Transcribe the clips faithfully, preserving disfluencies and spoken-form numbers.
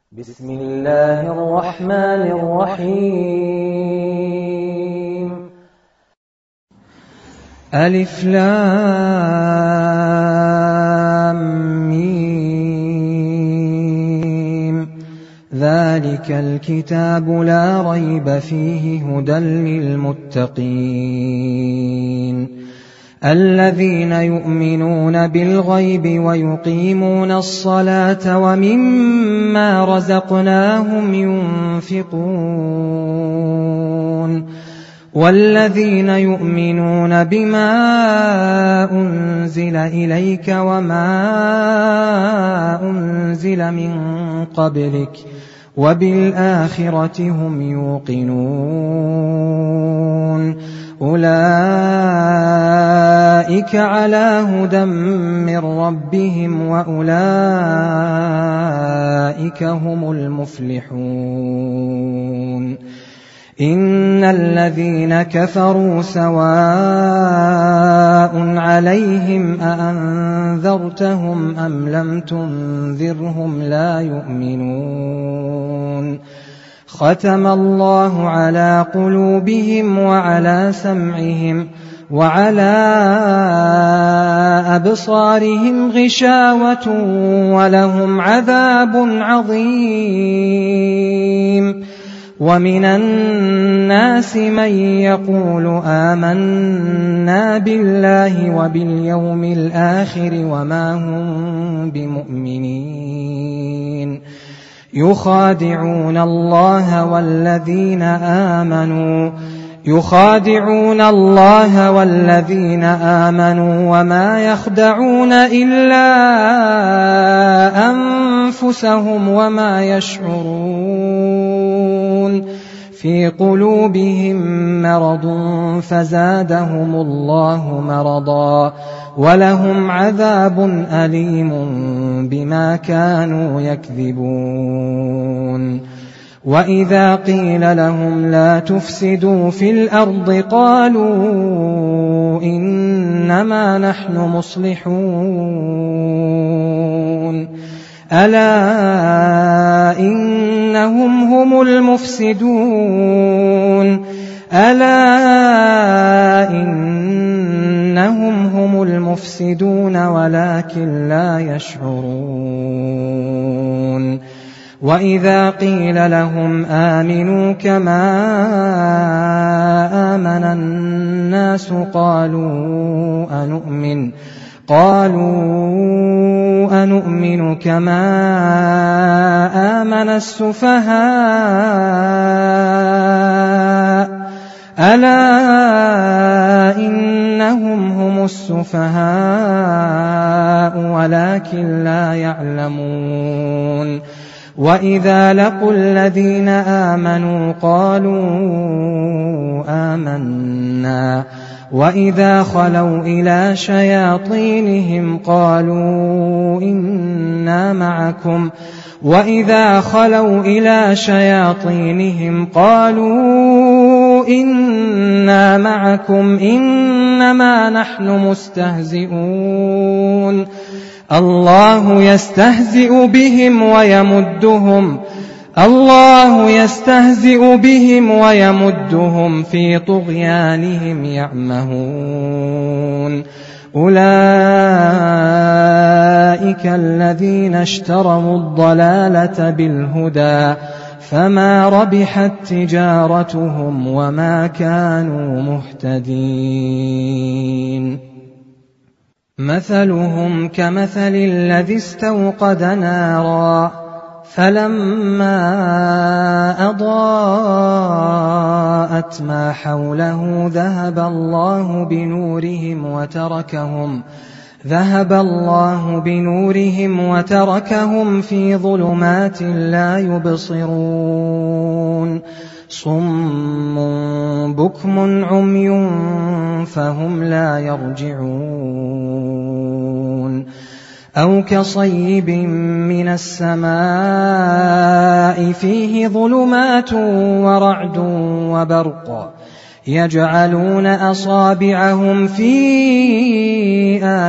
بسم الله الرحمن الرحيم. ألف لام ميم. ذلك الكتاب لا ريب فيه هدى للمتقين الذين يؤمنون بالغيب ويقيمون الصلاة ومما رزقناهم ينفقون والذين يؤمنون بما أنزل إليك وما أنزل من قبلك وبالآخرة هم يوقنون أولئك على هدى من ربهم وأولئك هم المفلحون. إن الذين كفروا سواء عليهم أأنذرتهم أم لم تنذرهم لا يؤمنون. ختم الله على قلوبهم وعلى سمعهم وعلى أبصارهم غشاوة ولهم عذاب عظيم. ومن الناس من يقول آمنا بالله وباليوم الآخر وما هم بمؤمنين يخادعون الله والذين آمنوا يخادعون الله والذين آمنوا وما يخدعون إلا أنفسهم وما يشعرون. في قلوبهم مرض فزادهم الله مرضا ولهم عذاب أليم بما كانوا يكذبون. وإذا قيل لهم لا تفسدوا في الأرض قالوا إنما نحن مصلحون ألا إنهم هم المفسدون ألا إنهم هم المفسدون ولكن لا يشعرون. وإذا قيل لهم آمنوا كما آمن الناس قالوا أنؤمن قالوا أنؤمن كما آمن السفهاء ألا إنهم هم السفهاء ولكن لا يعلمون. وإذا لقوا الذين آمنوا قالوا آمنا وإذا خلوا إلى شياطينهم قالوا إنا معكم وإذا خلوا إلى شياطينهم قالوا إنا معكم إنما نحن مستهزئون. الله يستهزئ بهم ويمدهم الله يستهزئ بهم ويمدهم في طغيانهم يعمهون. أولئك الذين اشتروا الضلالة بالهدى فما ربحت تجارتهم وما كانوا مهتدين. مثلهم كمثل الذي استوقد نارا فلما أضاءت ما حوله ذهب الله بنورهم وتركهم ذهب الله بنورهم وتركهم في ظلمات لا يبصرون. صم بكم عمي فهم لا يرجعون. أو كصيب من السماء فيه ظلمات ورعد وبرق يجعلون أصابعهم في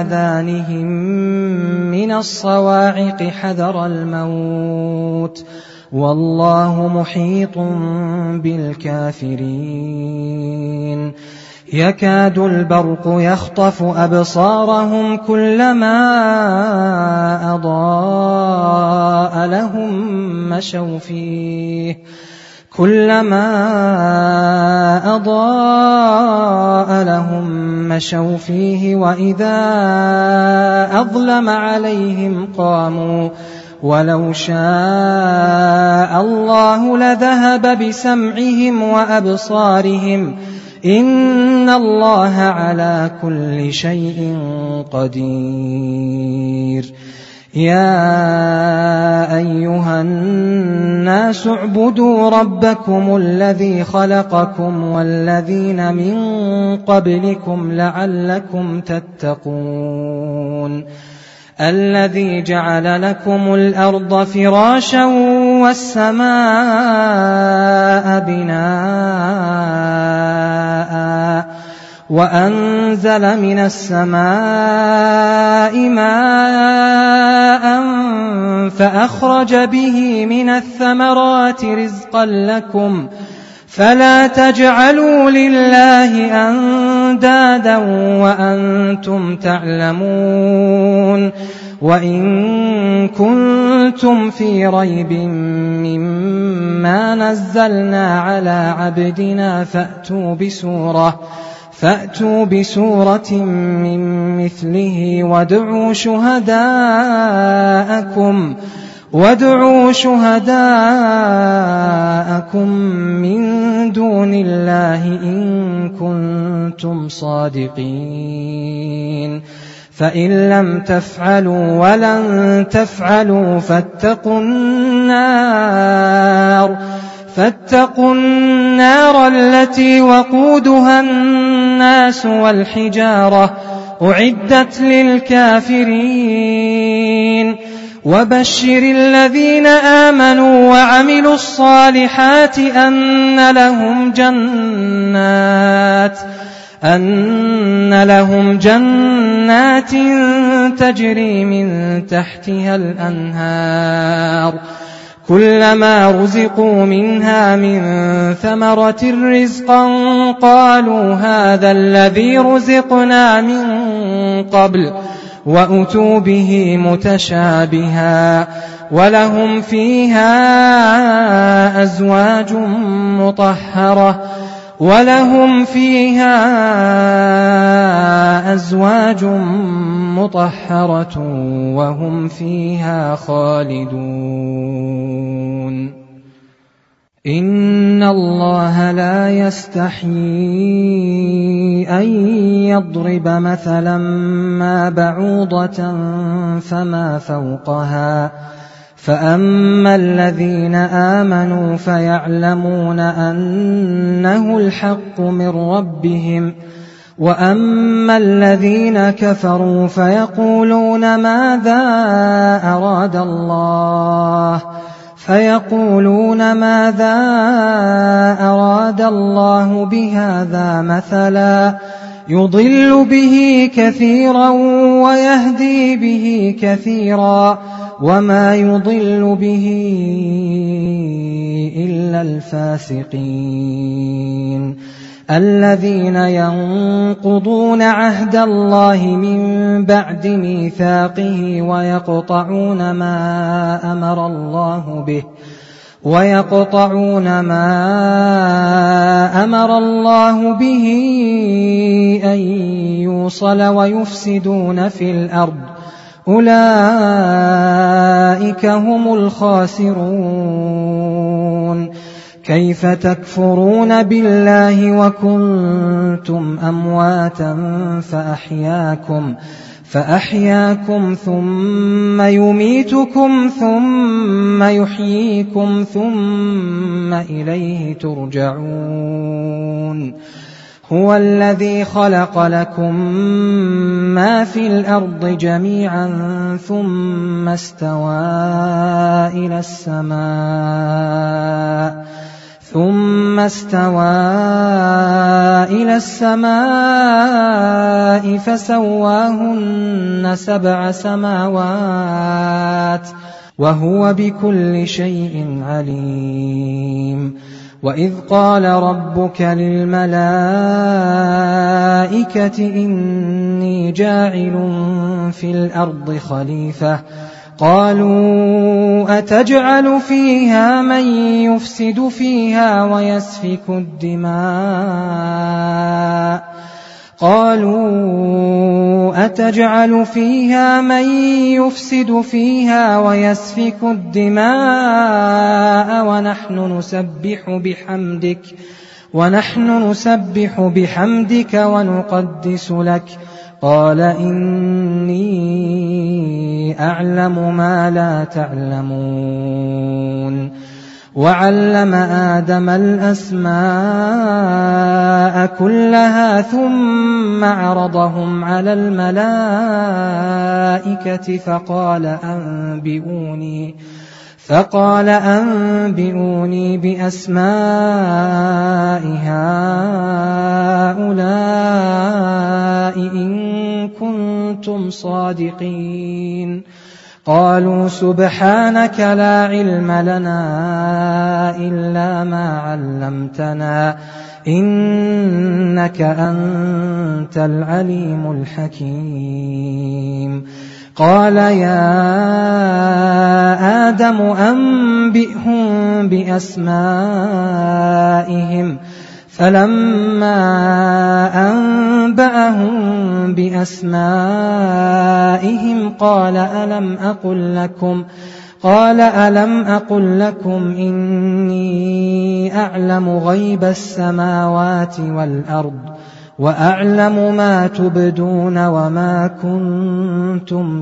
آذانهم من الصواعق حذر الموت والله محيط بالكافرين يكاد البرق يخطف أبصارهم كلما أضاء لهم مشوا فيه كلما أضاء لهم مشوا فيه وإذا أظلم عليهم قاموا ولو شاء الله لذهب بسمعهم وأبصارهم إن الله على كل شيء قدير يا أيها الناس اعبدوا ربكم الذي خلقكم والذين من قبلكم لعلكم تتقون الذي جعل لكم الأرض فراشا والسماء بناء وأنزل من السماء ماء فأخرج به من الثمرات رزقا لكم فلا تجعلوا لله أندادا وأنتم تعلمون وإن كنتم في ريب مما نزلنا على عبدنا فأتوا بسورة فأتوا بسورة من مثله وادعوا شهداءكم وادعوا شهداءكم من دون الله إن كنتم صادقين فإن لم تفعلوا ولن تفعلوا فاتقوا النار فاتقوا النار التي وقودها الناس والحجارة أعدت للكافرين وبشر الذين آمنوا وعملوا الصالحات أن لهم جنات أن لهم جنات تجري من تحتها الأنهار كلما رزقوا منها من ثمرة رزقا قالوا هذا الذي رزقنا من قبل وأتوا به متشابها ولهم فيها أزواج مطهرة ولهم فيها أزواج مطهرة وهم فيها خالدون إن الله لا يستحيي أن يضرب مثلا ما بعوضة فما فوقها فأما الذين آمنوا فيعلمون أنه الحق من ربهم وأما الذين كفروا فيقولون ماذا أراد الله فيقولون ماذا أراد الله بهذا مثلا يضل به كثيرا ويهدي به كثيرا وما يضل به إلا الفاسقين الذين ينقضون عهد الله من بعد ميثاقه ويقطعون ما أمر الله به ويقطعون ما أمر الله به أن يوصل ويفسدون في الأرض أولئك هم الخاسرون كيف تكفرون بالله وكنتم أمواتا فأحياكم فأحياكم ثم يميتكم ثم يحييكم ثم إليه ترجعون هو الذي خلق لكم ما في الأرض جميعا ثم استوى إلى السماء ثم استوى إلى السماء فسواهن سبع سماوات وهو بكل شيء عليم. وإذ قال ربك للملائكة إني جاعل في الأرض خليفة قالوا أتجعل فيها من يفسد فيها ويسفك الدماء قالوا أتجعل فيها من يفسد فيها ويسفك الدماء ونحن نسبح بحمدك ونحن نسبح بحمدك ونقدس لك قال إني أعلم ما لا تعلمون. وعلم آدم الأسماء كلها ثم عرضهم على الملائكة فقال أنبئوني فقال أنبئوني بأسماء هؤلاء إن كنتم صادقين. قالوا سبحانك لا علم لنا إلا ما علمتنا إنك أنت العليم الحكيم. قال يا آدم أنبئهم بأسمائهم فلما أنبأهم بأسمائهم قال ألم أقل لكم قال ألم أقل لكم إني أعلم غيب السماوات والأرض وأعلم ما تبدون وما كنتم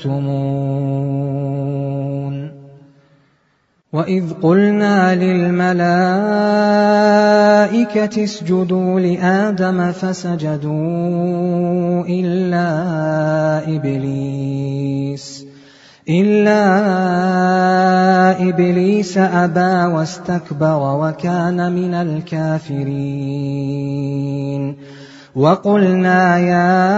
تكتمون. وإذ قلنا للملائكة اسجدوا لآدم فسجدوا إلا إبليس إلا إبليس أبى واستكبر وكان من الكافرين. وقلنا يا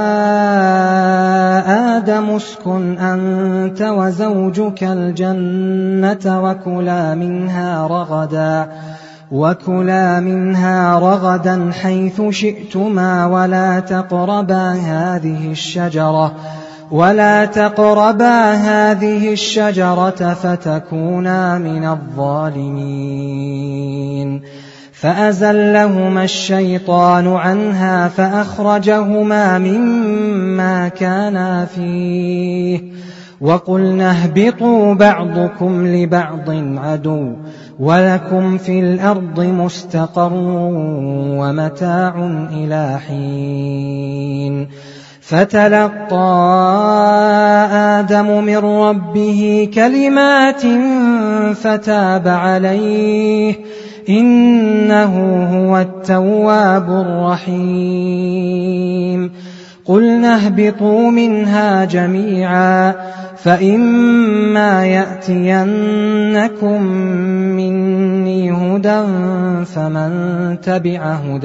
آدم اسكن أنت وزوجك الجنة وكلا منها رغدا وكلا منها رغدا حيث شئتما ولا تقربا هذه الشجرة ولا تقربا هذه الشجرة فتكونا من الظالمين. فأزلهما الشيطان عنها فأخرجهما مما كانا فيه وقلنا اهبطوا بعضكم لبعض عدو ولكم في الأرض مستقر ومتاع إلى حين. فتلقى آدم من ربه كلمات فتاب عليه إنه هو التواب الرحيم. قلنا اهبطوا منها جميعا فإما يأتينكم مني هدى فمن تبع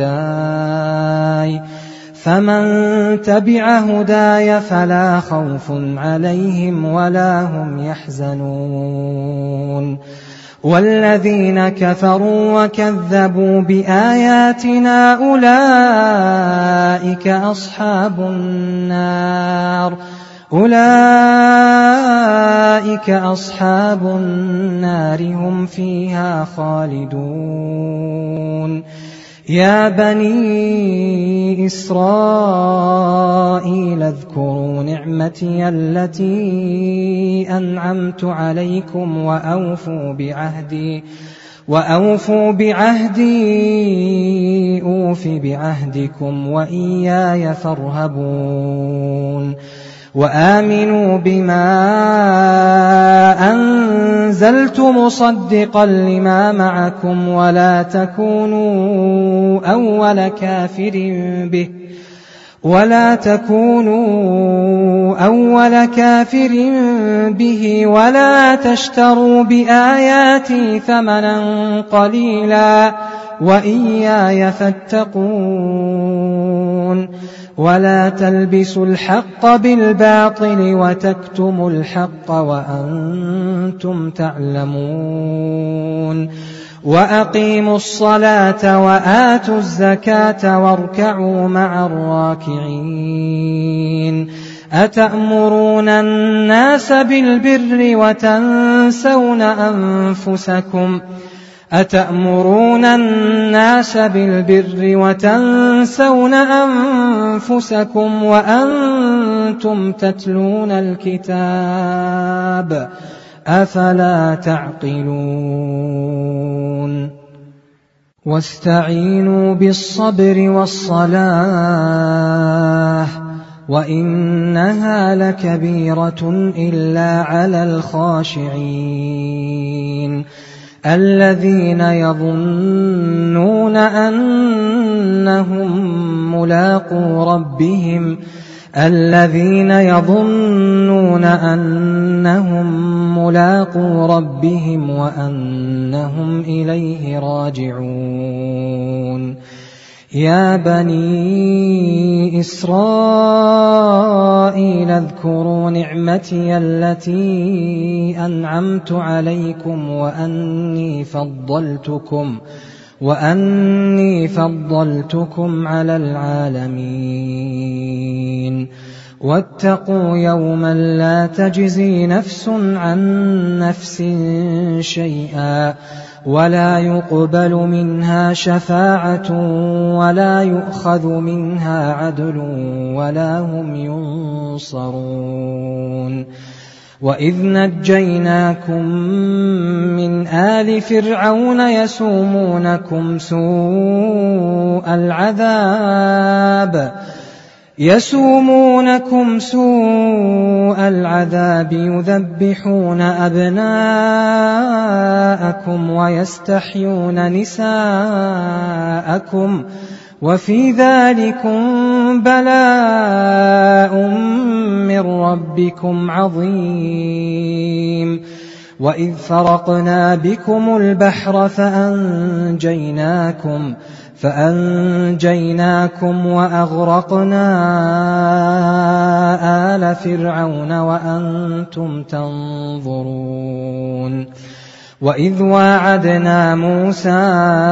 هداي فمن تبع هداي فلا خوف عليهم ولا هم يحزنون. والذين كفروا وكذبوا بآياتنا أولئك أصحاب النار أولئك أصحاب النار هم فيها خالدون. يا بني إسرائيل اذكروا نعمتي التي أنعمت عليكم وأوفوا بعهدي وأوفوا بعهدي أوف بعهدكم وإياي فارهبون. وآمنوا بما أنزلت مصدقا لما معكم ولا تكونوا أول كافر به ولا تكونوا أول كافر به ولا تشتروا بآياتي ثمنا قليلا وإياي فاتقون ولا تلبسوا الحق بالباطل وتكتموا الحق وأنتم تعلمون وأقيموا الصلاة وآتوا الزكاة واركعوا مع الراكعين أتأمرون الناس بالبر وتنسون أنفسكم أتأمرون الناس بالبر وتنسون أنفسكم وأنتم تتلون الكتاب أفلا تعقلون واستعينوا بالصبر والصلاة وإنها لكبيرة إلا على الخاشعين الذين يظنون أنهم ملاقو ربهم الذين يظنون أنهم ملاقو ربهم وأنهم إليه راجعون يا بني إسرائيل اذكروا نعمتي التي أنعمت عليكم وأني فضلتكم وأني فضلتكم على العالمين واتقوا يوما لا تجزي نفس عن نفس شيئا ولا يقبل منها شفاعة ولا يؤخذ منها عدل ولا هم ينصرون وإذ نجيناكم من آل فرعون يسومونكم سوء العذاب يسومونكم سوء العذاب يذبحون أبناءكم ويستحيون نساءكم وفي ذلكم بلاء من ربكم عظيم وإذ فرقنا بكم البحر فأنجيناكم فأنجيناكم وأغرقنا آل فرعون وأنتم تنظرون وإذ واعدنا موسى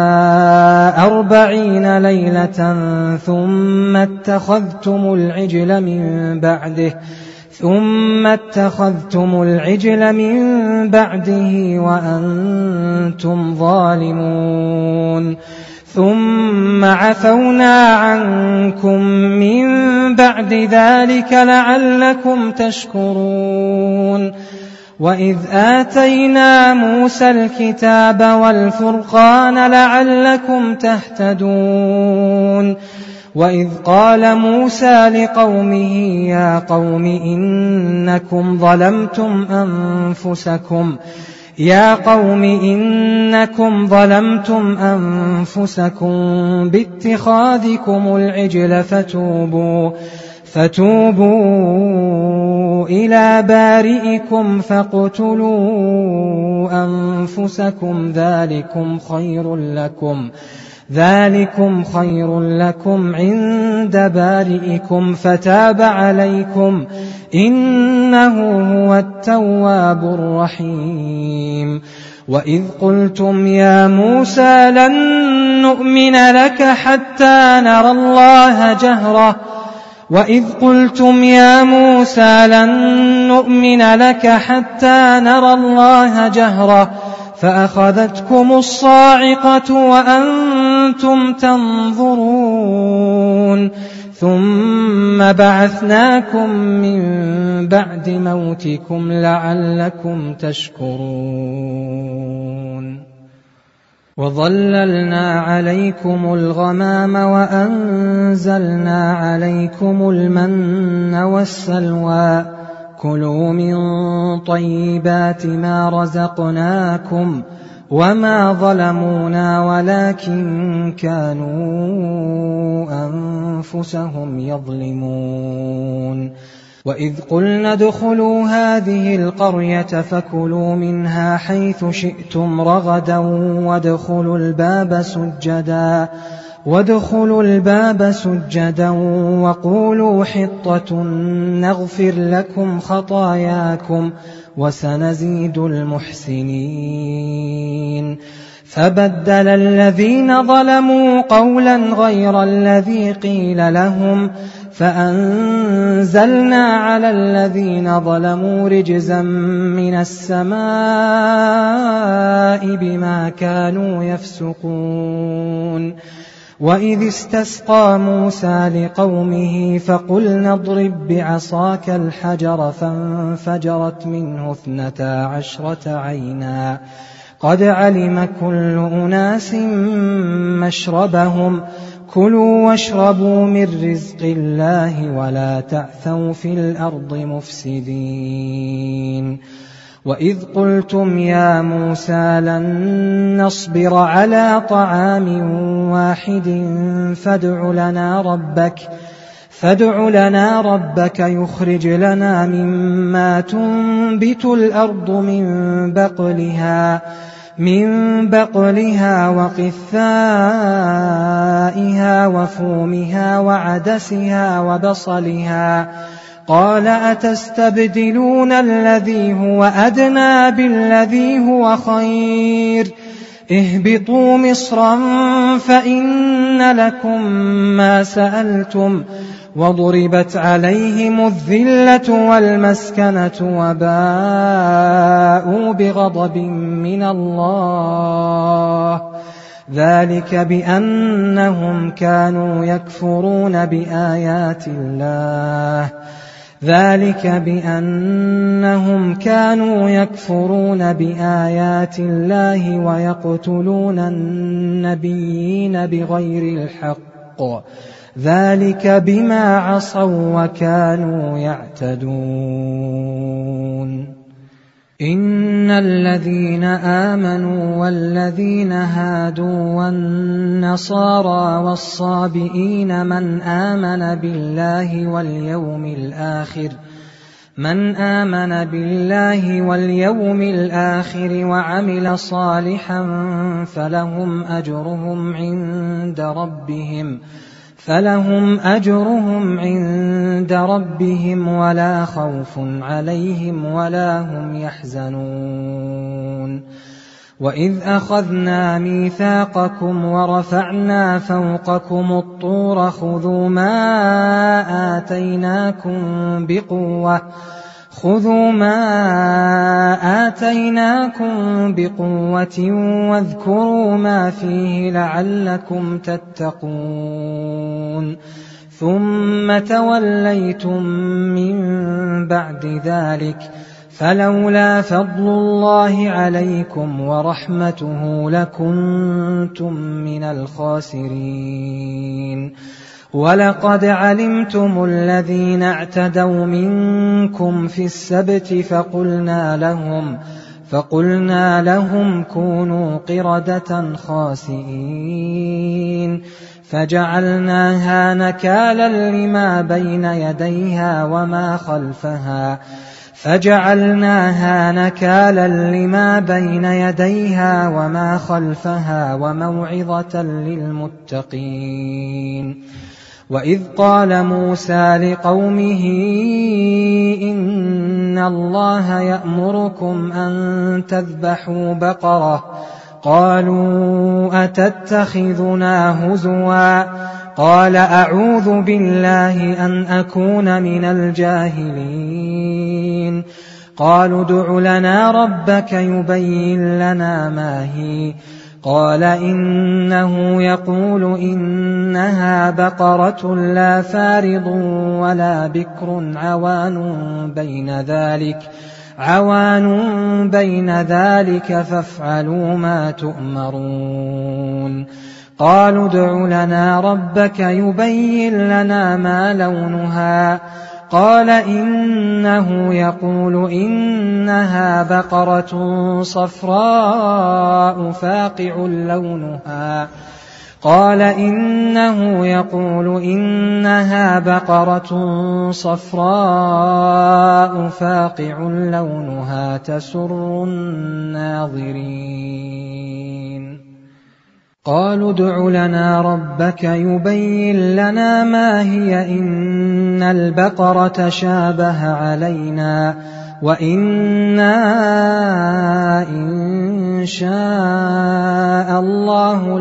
أربعين ليلة ثم اتخذتم العجل من بعده ثم اتخذتم العجل من بعده وأنتم ظالمون ثم عفونا عنكم من بعد ذلك لعلكم تشكرون وإذ آتينا موسى الكتاب والفرقان لعلكم تهتدون وإذ قال موسى لقومه يا قوم إنكم ظلمتم أنفسكم يا قوم إنكم ظلمتم أنفسكم باتخاذكم العجل فتوبوا فتوبوا إلى بارئكم فاقتلوا أنفسكم ذلكم خير لكم ذلكم خير لكم عند بارئكم فتاب عليكم إنه هو التواب الرحيم وإذ قلتم يا موسى لن نؤمن لك حتى نرى الله جهرة وإذ قلتم يا موسى لن نؤمن لك حتى نرى الله جهرة فأخذتكم الصاعقة وأنتم تنظرون ثم بعثناكم من بعد موتكم لعلكم تشكرون وظللنا عليكم الغمام وأنزلنا عليكم المن والسلوى كلوا من طيبات ما رزقناكم وما ظلمونا ولكن كانوا أنفسهم يظلمون وإذ قلنا ادخلوا هذه القرية فكلوا منها حيث شئتم رغدا وادخلوا الباب سجدا وادخلوا الباب سجدا وقولوا حطة نغفر لكم خطاياكم وسنزيد المحسنين. فبدل الذين ظلموا قولا غير الذي قيل لهم فأنزلنا على الذين ظلموا رجزا من السماء بما كانوا يفسقون. وإذ استسقى موسى لقومه فقلنا اضرب بعصاك الحجر فانفجرت منه اثنتا عشرة عينا قد علم كل أناس مشربهم كلوا واشربوا من رزق الله ولا تعثوا في الأرض مفسدين. وإذ قلتم يا موسى لن نصبر على طعام واحد فادع لنا ربك فادع لنا ربك يخرج لنا مما تنبت الأرض من بقلها من بقلها وقثائها وفومها وعدسها وبصلها قال أتستبدلون الذي هو أدنى بالذي هو خير اهبطوا مصرا فإن لكم ما سألتم وضربت عليهم الذلة والمسكنة وباءوا بغضب من الله ذلك بأنهم كانوا يكفرون بآيات الله ذلك بأنهم كانوا يكفرون بآيات الله ويقتلون النبيين بغير الحق ذلك بما عصوا وكانوا يعتدون. إن الذين آمنوا والذين هادوا والنصارى والصابئين من آمن بالله واليوم الآخر من آمن بالله واليوم الآخر وعمل صالحا فلهم أجرهم عند ربهم فلهم أجرهم عند ربهم ولا خوف عليهم ولا هم يحزنون. وإذ أخذنا ميثاقكم ورفعنا فوقكم الطور خذوا ما آتيناكم بقوة خذوا ما آتيناكم بقوة واذكروا ما فيه لعلكم تتقون. ثم توليتم من بعد ذلك فلولا فضل الله عليكم ورحمته لكنتم من الخاسرين. ولقد علمتم الذين اعتدوا منكم في السبت فقلنا لهم فقلنا لهم كونوا قردة خاسئين فجعلناها نكالا لما بين يديها وما خلفها فجعلناها نكالا لما بين يديها وما خلفها وموعظة للمتقين. وإذ قال موسى لقومه إن الله يأمركم أن تذبحوا بقرة قالوا أتتخذنا هزوا قال أعوذ بالله أن أكون من الجاهلين. قالوا ادع لنا ربك يبين لنا ما هي قال إنه يقول إنها بقرة لا فارض ولا بكر عوان بين ذلك عوان بين ذلك فافعلوا ما تؤمرون. قالوا ادع لنا ربك يبين لنا ما لونها قال إنه يقول إنها بقرة صفراء فاقع لونها قال إنه يقول إنها بقرة صفراء فاقع لونها تسر الناظرين. قالوا ادع لنا ربك يبين لنا ما هي إن البقرة شابه علينا وإنا إن شاء الله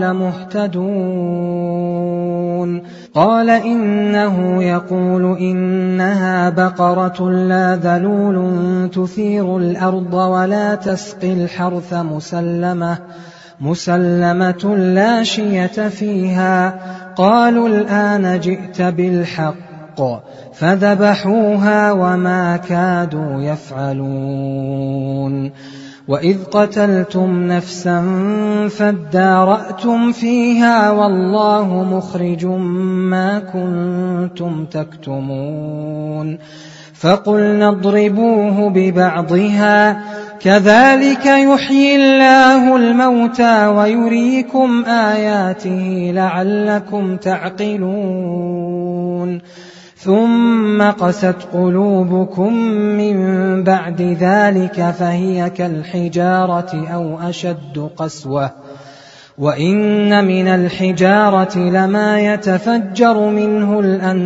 لمهتدون. قال إنه يقول إنها بقرة لا ذلول تثير الأرض ولا تسقي الحرث مسلمة مسلمة لا شية فيها. قالوا الآن جئت بالحق فذبحوها وما كادوا يفعلون. وإذ قتلتم نفسا فادارأتم فيها والله مخرج ما كنتم تكتمون. فقلنا اضربوه ببعضها كذلك يحيي الله الموتى ويريكم آياته لعلكم تعقلون. ثم قست قلوبكم من بعد ذلك فهي كالحجارة أو أشد قسوة. وإن من الحجارة لما يتفجر منه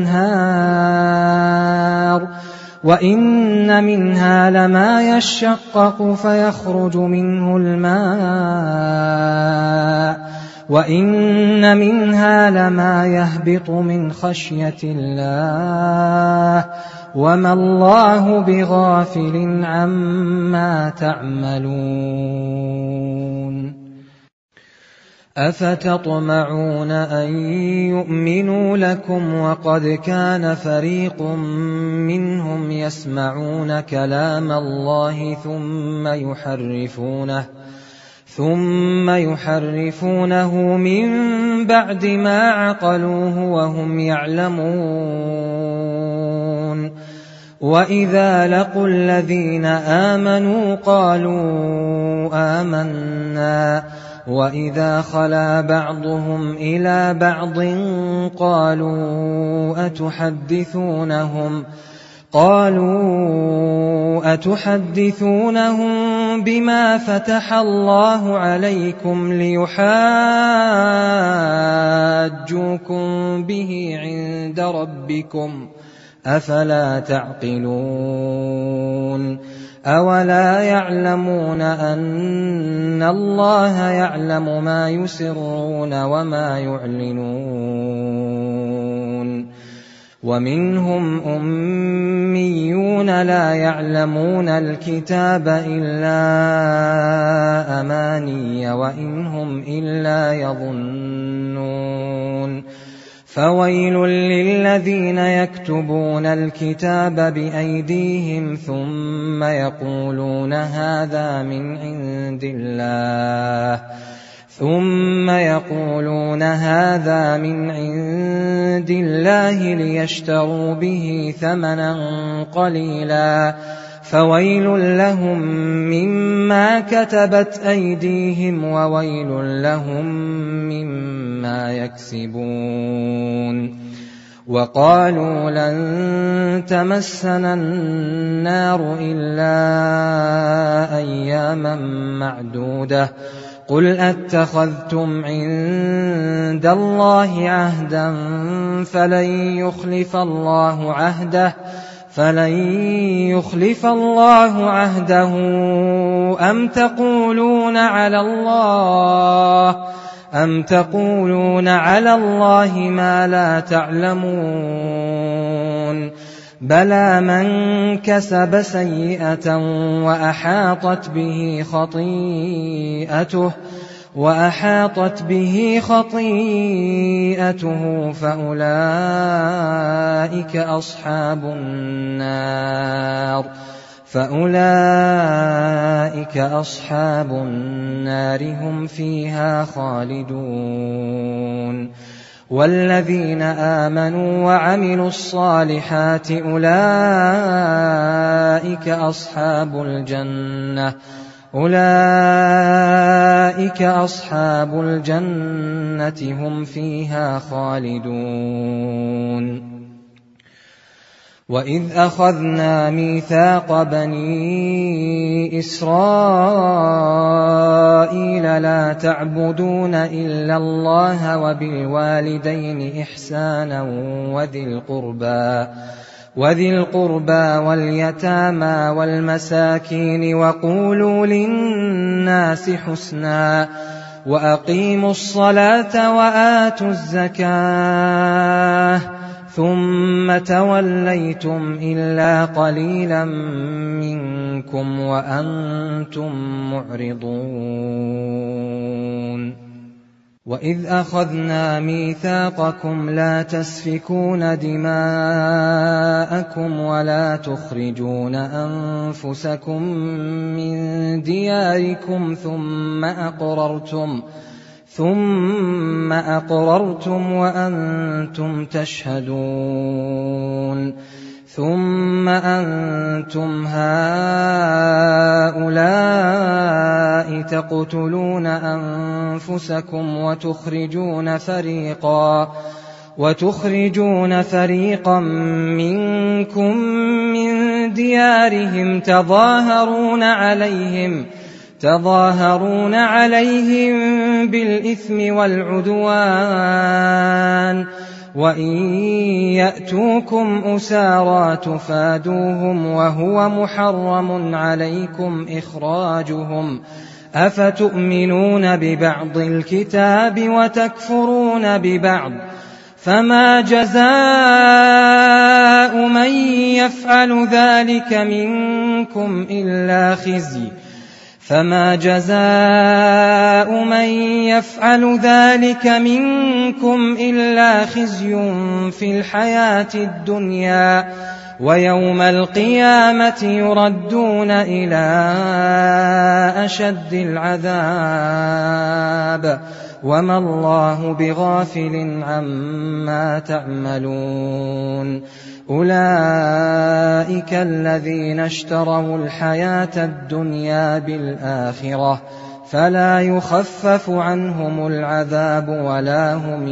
الأنهار وإن منها لما يشقق فيخرج منه الماء وإن منها لما يهبط من خشية الله وما الله بغافل عما تعملون. أفتطمعون أن يؤمنوا لكم وقد كان فريق منهم يسمعون كلام الله ثم يحرفونه ثم يحرفونه من بعد ما عقلوه وهم يعلمون. وإذا لقوا الذين آمنوا قالوا آمنا وإذا خلا بعضهم إلى بعض قالوا أتحدثونهم قالوا أتحدثونهم بما فتح الله عليكم ليحاجوكم به عند ربكم أفلا تعقلون. أولا يعلمون أن الله يعلم ما يسرون وما يعلنون. ومنهم أميون لا يعلمون الكتاب إلا أماني وإن هم إلا يظنون. فويل للذين يكتبون الكتاب بأيديهم ثم يقولون هذا من عند الله ثم يقولون هذا من عند الله ليشتروا به ثمنا قليلا فويل لهم مما كتبت أيديهم وويل لهم مما يكسبون. وقالوا لن تمسنا النار إلا أياما معدودة قل أتخذتم عند الله عهدا فلن يخلف الله عهده فلن يخلف الله عهده أم تقولون على الله أم تقولون على الله ما لا تعلمون. بلى من كسب سيئة وأحاطت به خطيئته وأحاطت به خطيئته فأولئك أصحاب النار فأولئك أصحاب النار هم فيها خالدون. والذين آمنوا وعملوا الصالحات أولئك أصحاب الجنة أولئك أصحاب الجنة هم فيها خالدون. وإذ أخذنا ميثاق بني إسرائيل لا تعبدون إلا الله وبالوالدين إحسانا وذي القربى وذي القربى واليتامى والمساكين وقولوا للناس حسنا وأقيموا الصلاة وآتوا الزكاة ثم توليتم إلا قليلا منكم وأنتم معرضون. وإذ أخذنا ميثاقكم لا تسفكون دماءكم ولا تخرجون أنفسكم من دياركم ثم أقررتم ثم أقررتم وأنتم تشهدون ثم أنتم هؤلاء تقتلون أنفسكم وتخرجون فريقا وتخرجون فريقا منكم من ديارهم تظاهرون عليهم تظاهرون عليهم بالإثم والعدوان وإن يأتوكم أسارى تفادوهم وهو محرم عليكم إخراجهم أفتؤمنون ببعض الكتاب وتكفرون ببعض فما جزاء من يفعل ذلك منكم إلا خزي فما جزاء من يفعل ذلك منكم إلا خزي في الحياة الدنيا ويوم القيامة يردون إلى أشد العذاب وما الله بغافل عما تعملون. أولئك الذين اشتروا الحياة الدنيا بالآخرة فلا يخفف عنهم العذاب ولا هم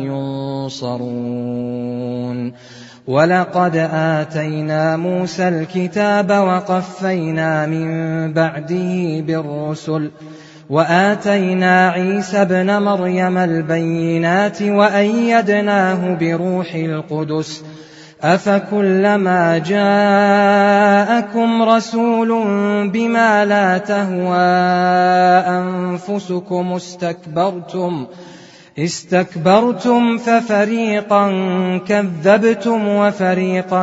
ينصرون. ولقد آتينا موسى الكتاب وقفينا من بعده بالرسل وآتينا عيسى ابن مريم البينات وأيدناه بروح القدس أفكلما جاءكم رسول بما لا تهوى أنفسكم استكبرتم استكبرتم ففريقا كذبتم وفريقا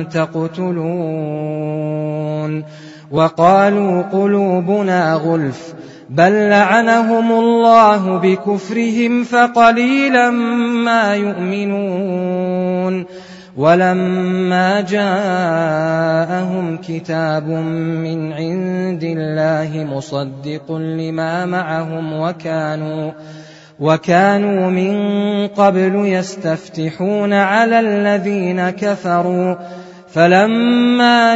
تقتلون. وقالوا قلوبنا غلف بل لعنهم الله بكفرهم فقليلا ما يؤمنون. ولما جاءهم كتاب من عند الله مصدق لما معهم وكانوا وكانوا من قبل يستفتحون على الذين كفروا فلما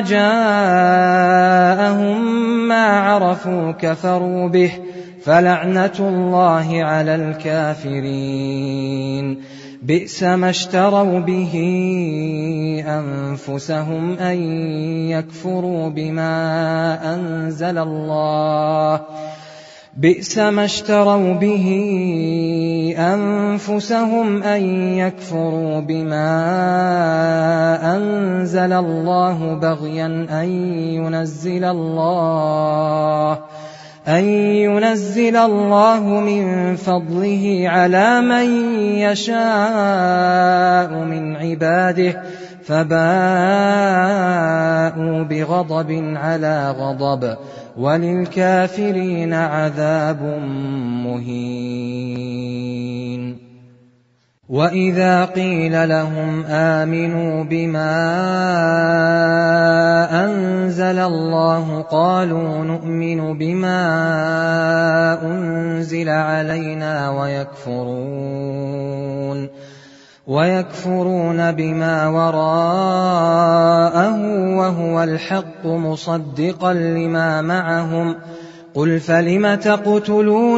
جاءهم ما عرفوا كفروا به فلعنة الله على الكافرين. بئس ما اشتروا به أنفسهم أن يكفروا بما أنزل الله بئس ما اشتروا به أنفسهم أن يكفروا بما أنزل الله بغيا أن ينزل الله أن ينزل الله من فضله على من يشاء من عباده فباءوا بغضب على غضب وللكافرين عذاب مهين. وإذا قيل لهم آمنوا بما أنزل الله قالوا نؤمن بما أنزل علينا ويكفرون ويكفرون بما وراءه وهو الحق مصدقا لما معهم قُلْ فَلِمَ تَقْتُلُونَ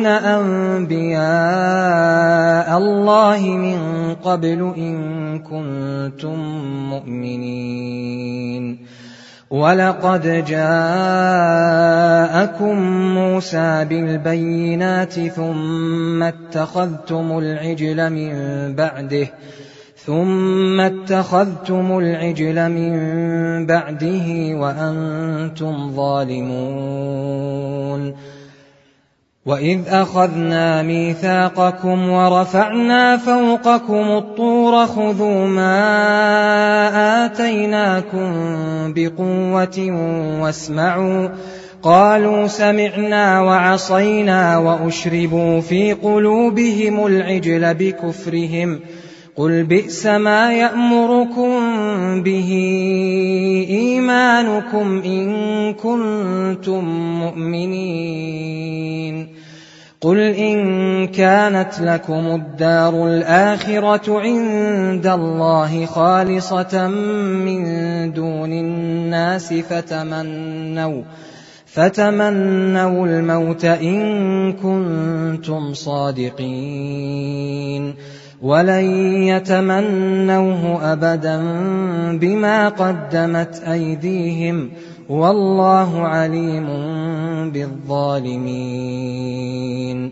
أَنبِيَاءَ اللَّهِ مِن قَبْلُ إِن كُنتُم مُّؤْمِنِينَ وَلَقَدْ جَاءَكُم مُّوسَىٰ بِالْبَيِّنَاتِ ثُمَّ اتَّخَذْتُمُ الْعِجْلَ مِن بَعْدِهِ ثُمَّ اتَّخَذْتُمُ الْعِجْلَ مِن بَعْدِهِ وَأَنتُمْ ظَالِمُونَ وَإِذْ أَخَذْنَا مِيثَاقَكُمْ وَرَفَعْنَا فَوْقَكُمُ الطُّورَ خُذُوا مَا آتَيْنَاكُمْ بِقُوَّةٍ وَاسْمَعُوا قَالُوا سَمِعْنَا وَعَصَيْنَا وَأُشْرِبُوا فِي قُلُوبِهِمُ الْعِجْلَ بِكُفْرِهِمْ قُلْ بِئْسَ مَا يَأْمُرُكُم بِهِ إِيمَانُكُمْ إِن كُنتُم مُّؤْمِنِينَ قُلْ إِن كَانَتْ لَكُمُ الدَّارُ الْآخِرَةُ عِندَ اللَّهِ خَالِصَةً مِّن دُونِ النَّاسِ فَتَمَنَّوْا فَتَمَنَّوُا الْمَوْتَ إِن كُنتُمْ صَادِقِينَ وَلَن يَتَمَنَّوْهُ أَبَدًا بِمَا قَدَّمَتْ أَيْدِيهِمْ وَاللَّهُ عَلِيمٌ بِالظَّالِمِينَ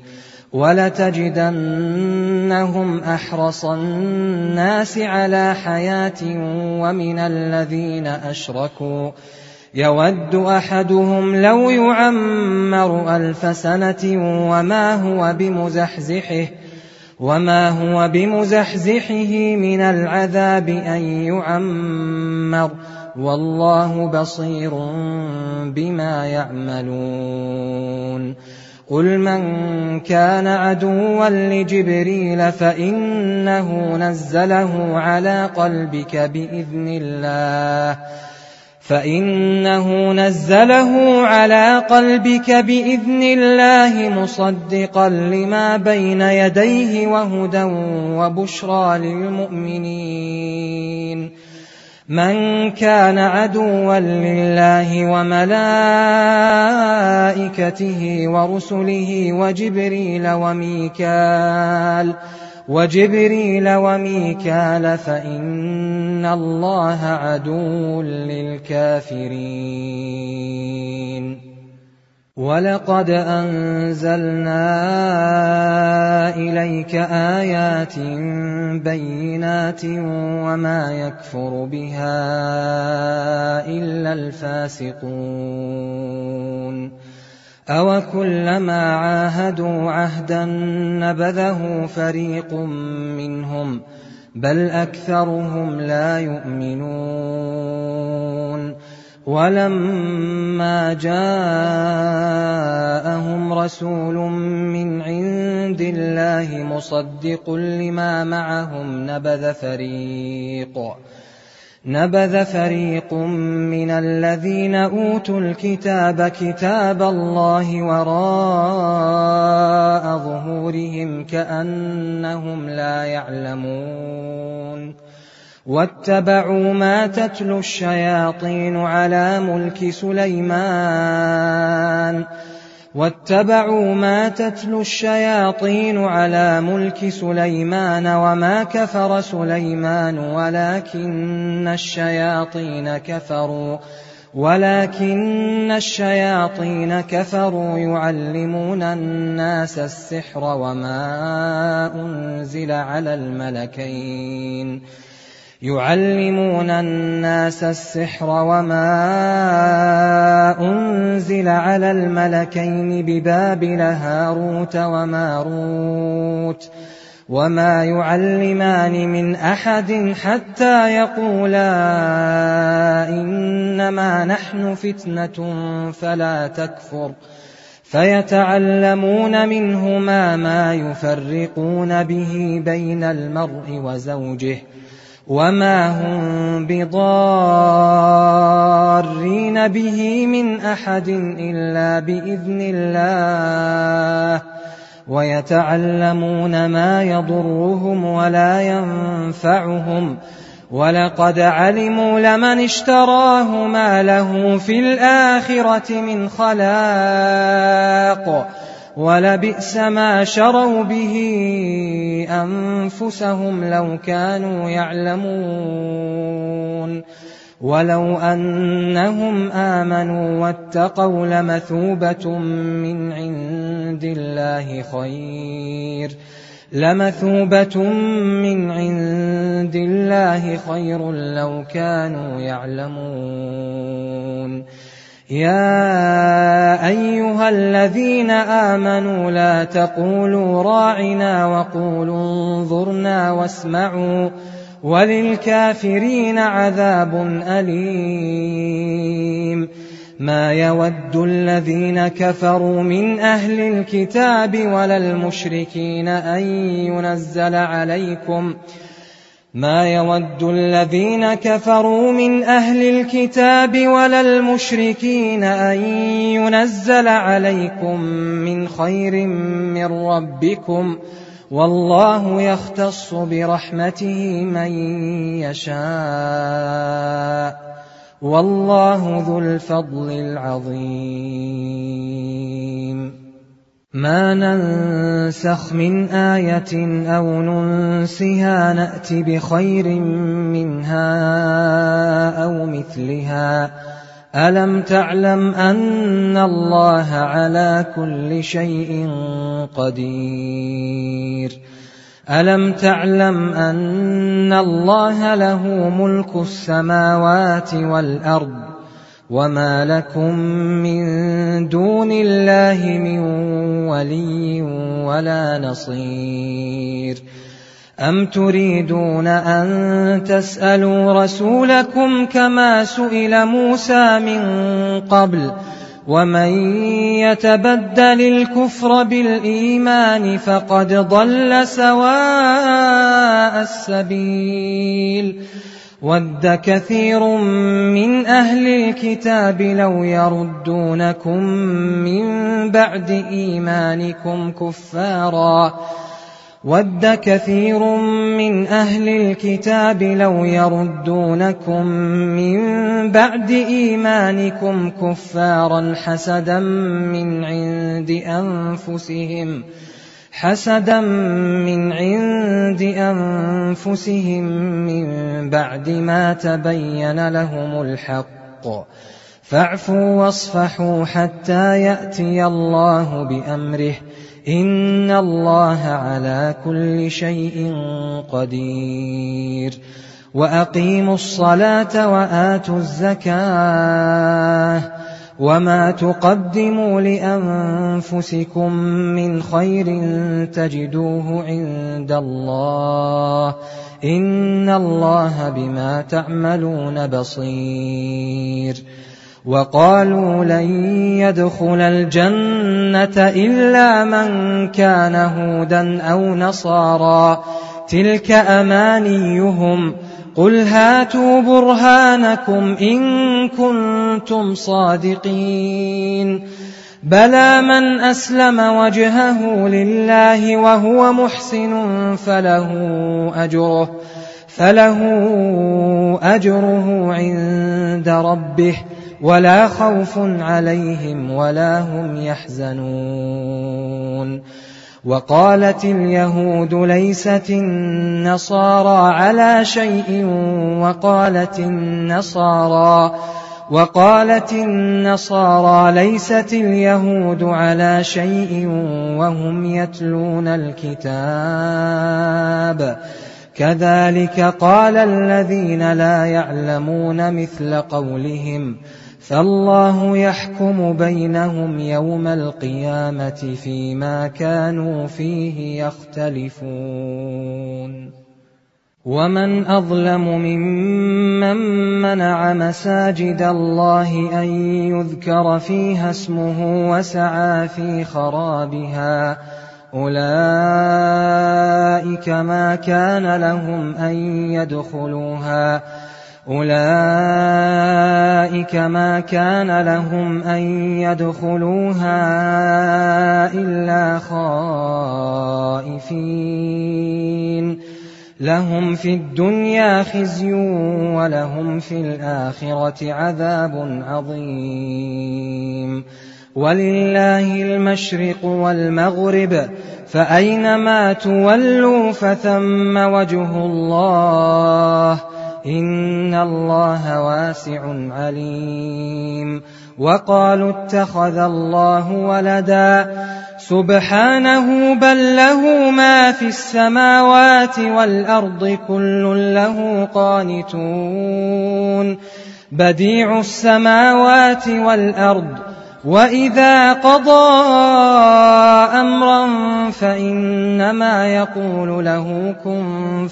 وَلَتَجِدَنَّهُمْ أَحْرَصَ النَّاسِ عَلَىٰ حَيَاةٍ وَمِنَ الَّذِينَ أَشْرَكُوا يَوَدُّ أَحَدُهُمْ لَوْ يُعَمَّرُ أَلْفَ سَنَةٍ وَمَا هُوَ بِمُزَحْزِحِهِ وما هو بمزحزحه من العذاب أن يعمر والله بصير بما يعملون قل من كان عدوا لجبريل فإنه نزله على قلبك بإذن الله فإنه نزله على قلبك بإذن الله مصدقا لما بين يديه وهدى وبشرى للمؤمنين من كان عدوا لله وملائكته ورسله وجبريل وميكال وجبريل وميكال فإن الله عدو للكافرين ولقد أنزلنا إليك آيات بينات وما يكفر بها إلا الفاسقون أَوَكُلَّمَا عَاهَدُوا عَهْدًا نَّبَذَهُ فَرِيقٌ مِّنْهُم بَلْ أَكْثَرُهُمْ لَا يُؤْمِنُونَ وَلَمَّا جَاءَهُمْ رَسُولٌ مِّنْ عِندِ اللَّهِ مُصَدِّقٌ لِّمَا مَعَهُمْ نَبَذَ فَرِيقٌ نبذ فريق من الذين أوتوا الكتاب كتاب الله وراء ظهورهم كأنهم لا يعلمون واتبعوا ما تتلو الشياطين على ملك سليمان واتبعوا ما تتلو الشياطين على ملك سليمان وما كفر سليمان ولكن الشياطين كفروا ولكن الشياطين كفروا يعلمون الناس السحر وما أنزل على الملكين يعلمون الناس السحر وما أنزل على الملكين ببابل هاروت وماروت وما يعلمان من أحد حتى يقولا إنما نحن فتنة فلا تكفر فيتعلمون منهما ما يفرقون به بين المرء وزوجه وما هم بضارين به من أحد إلا بإذن الله ويتعلمون ما يضرهم ولا ينفعهم وَلَقَدْ عَلِمُوا لَمَنِ اشْتَرَاهُ مَا لَهُ فِي الْآخِرَةِ مِنْ خَلَاقٍ وَلَبِئْسَ مَا شَرَوْا بِهِ أَنفُسَهُمْ لَوْ كَانُوا يَعْلَمُونَ وَلَوْ أَنَّهُمْ آمَنُوا وَاتَّقَوْا لَمَثُوبَةٌ مِّنْ عِندِ اللَّهِ خَيْرٌ لَمَثُوبَةٌ مِّنْ عِندِ اللَّهِ خَيْرٌ لَّوْ كَانُوا يَعْلَمُونَ يَا أَيُّهَا الَّذِينَ آمَنُوا لَا تَقُولُوا رَاعِنَا وَقُولُوا انظُرْنَا وَاسْمَعُوا وَلِلْكَافِرِينَ عَذَابٌ أَلِيمٌ مَا يَوَدُّ الَّذِينَ كَفَرُوا مِنْ أَهْلِ الْكِتَابِ وَلَا الْمُشْرِكِينَ أَن يُنَزَّلَ عَلَيْكُمْ ما يود الذين كفروا من أهل الكتاب ولا المشركين أن ينزل عليكم من خير من ربكم والله يختص برحمته من يشاء والله ذو الفضل العظيم ما ننسخ من آية أو ننسها نأت بخير منها أو مثلها ألم تعلم أن الله على كل شيء قدير ألم تعلم أن الله له ملك السماوات والأرض وما لكم من دون الله من ولي ولا نصير أم تريدون أن تسألوا رسولكم كما سئل موسى من قبل ومن يتبدل الكفر بالإيمان فقد ضل سواء السبيل وَدَّ كَثِيرٌ مِّنْ أَهْلِ الْكِتَابِ لَوْ يَرُدُّونَكُم مِّن بَعْدِ إِيمَانِكُمْ كُفَّارًا وَدَّ كَثِيرٌ مِّنْ أَهْلِ الْكِتَابِ لَوْ يَرُدُّونَكُم مِّن بَعْدِ إِيمَانِكُمْ كُفَّارًا حَسَدًا مِّنْ عِندِ أَنفُسِهِمْ حسدا من عند أنفسهم من بعد ما تبين لهم الحق فاعفوا واصفحوا حتى يأتي الله بأمره إن الله على كل شيء قدير وأقيموا الصلاة وآتوا الزكاة وما تقدموا لأنفسكم من خير تجدوه عند الله إن الله بما تعملون بصير وقالوا لن يدخل الجنة إلا من كان هودا أو نصارى تلك أمانيهم قل هاتوا برهانكم إن كنتم صادقين بلى من أسلم وجهه لله وهو محسن فله أجره فله أجره عند ربه ولا خوف عليهم ولا هم يحزنون وقالت اليهود ليست النصارى على شيء وقالت النصارى وقالت النصارى ليست اليهود على شيء وهم يتلون الكتاب كذلك قال الذين لا يعلمون مثل قولهم فالله يحكم بينهم يوم القيامة فيما كانوا فيه يختلفون ومن أظلم ممن منع مساجد الله أن يذكر فيها اسمه وسعى في خرابها أولئك ما كان لهم أن يدخلوها أولئك ما كان لهم أن يدخلوها إلا خائفين لهم في الدنيا خزي ولهم في الآخرة عذاب عظيم ولله المشرق والمغرب فأينما تولوا فثم وجه الله إن الله واسع عليم وقالوا اتخذ الله ولدا سبحانه بل له ما في السماوات والأرض كل له قانتون بديع السماوات والأرض وإذا قضى أمرا فإنما يقول له كن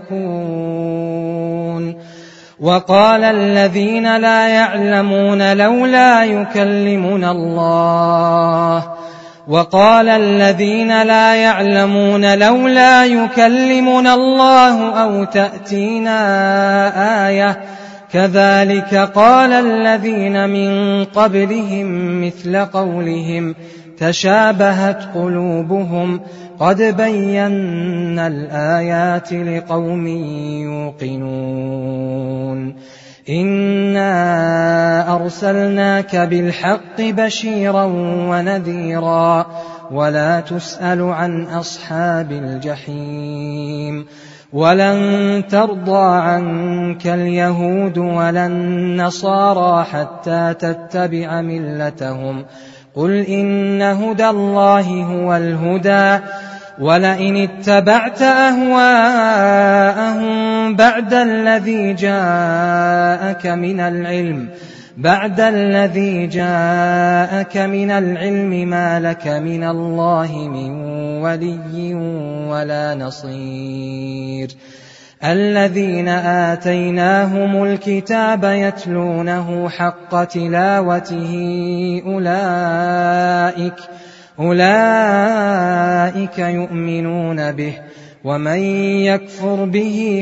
فيكون وقال الذين لا يعلمون لولا يكلمنا الله وقال الذين لا يعلمون لولا يكلمنا الله أو تأتينا آية كذلك قال الذين من قبلهم مثل قولهم تشابهت قلوبهم قد بينا الآيات لقوم يوقنون إنا أرسلناك بالحق بشيرا ونذيرا ولا تسأل عن أصحاب الجحيم ولن ترضى عنك اليهود ولا النصارى حتى تتبع ملتهم قل إن هدى الله هو الهدى ولئن اتبعت أهواءهم بعد الذي جاءك من العلم بعد الذي جاءك من العلم ما لك من الله من ولي ولا نصير الذين آتيناهم الكتاب يتلونه حق تلاوته أولئك أولئك يؤمنون به ومن يكفر به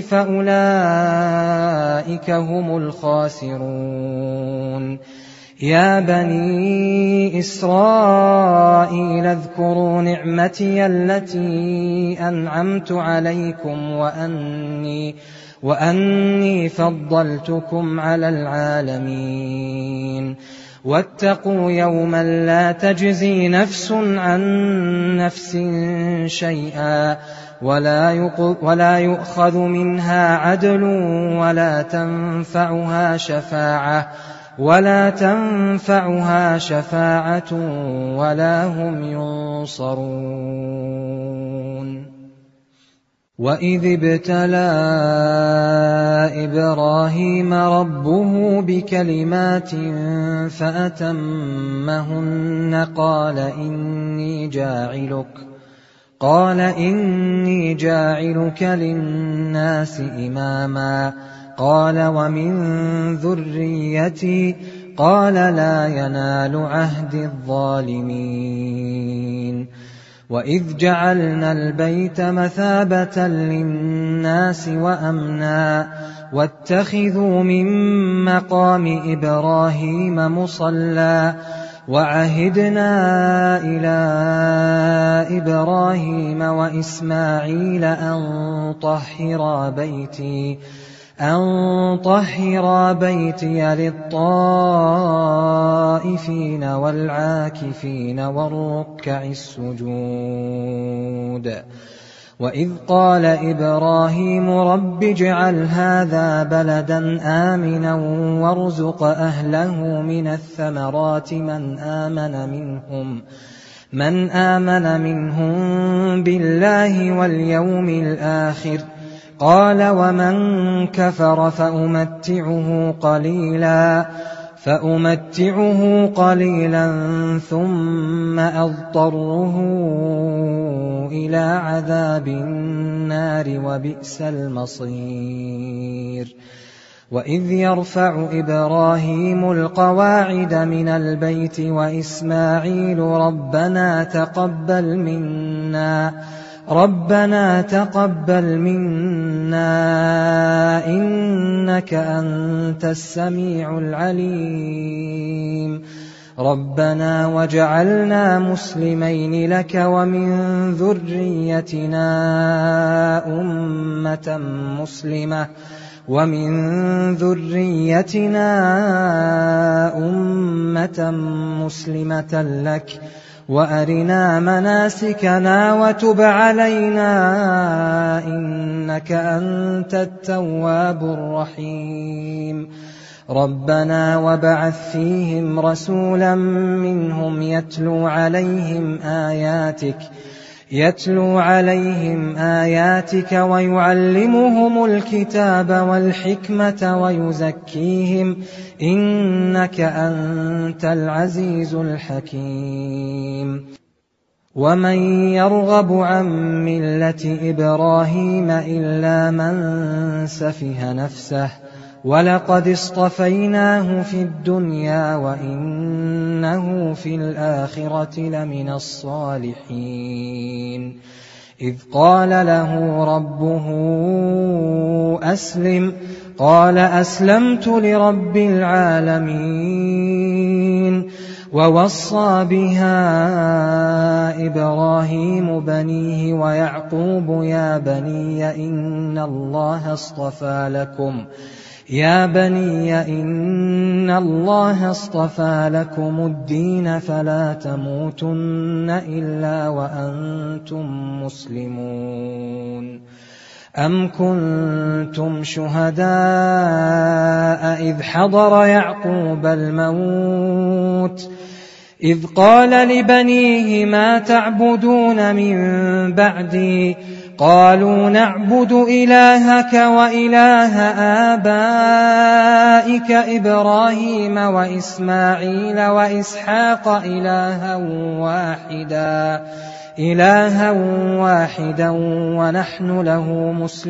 فأولئك هم الخاسرون يا بني إسرائيل اذكروا نعمتي التي أنعمت عليكم وأني, وأني فضلتكم على العالمين واتقوا يوما لا تجزي نفس عن نفس شيئا ولا, ولا يؤخذ منها عدل ولا تنفعها شفاعة ولا تنفعها شفاعة ولا هم ينصرون وإذ ابتلى إبراهيم ربه بكلمات فأتمهن قال إني جاعلك قال إني جاعلك للناس إماما قال ومن ذريتي قال لا ينال عهد الظالمين وإذ جعلنا البيت مثابة للناس وأمنا واتخذوا من مقام إبراهيم مصلى وعهدنا إلى إبراهيم وإسماعيل أن طهرا بيتي أن طهرا بيتي للطائفين والعاكفين والركع السجود وإذ قال إبراهيم رب اجعل هذا بلدا آمنا وارزق أهله من الثمرات من آمن منهم من آمن منهم بالله واليوم الآخر قال ومن كفر فأمتعه قليلا فأمتعه قليلا ثم أضطره إلى عذاب النار وبئس المصير وإذ يرفع إبراهيم القواعد من البيت وإسماعيل ربنا تقبل منا ربنا تقبل منا إنك أنت السميع العليم ربنا واجعلنا مسلمين لك ومن ذريتنا أمة مسلمة ومن ذريتنا أمة مسلمة لك وأرنا مناسكنا وتب علينا إنك أنت التواب الرحيم ربنا وابعث فيهم رسولا منهم يتلو عليهم آياتك يتلو عليهم آياتك ويعلمهم الكتاب والحكمة ويزكيهم إنك أنت العزيز الحكيم ومن يرغب عن ملة إبراهيم إلا من سفه نفسه ولقد اصطفيناه في الدنيا وإنه في الآخرة لمن الصالحين إذ قال له ربه أسلم قال أسلمت لرب العالمين ووصى بها إبراهيم بنيه ويعقوب يا بني إن الله اصطفى لكم يا بني إن الله اصطفى لكم الدين فلا تموتن إلا وأنتم مسلمون أم كنتم شهداء إذ حضر يعقوب الموت إذ قال لبنيه ما تعبدون من بعدي قالوا نعبد إلهك وإله آبائك إبراهيم وإسماعيل وإسحاق إلها واحدا إلها واحدا ونحن له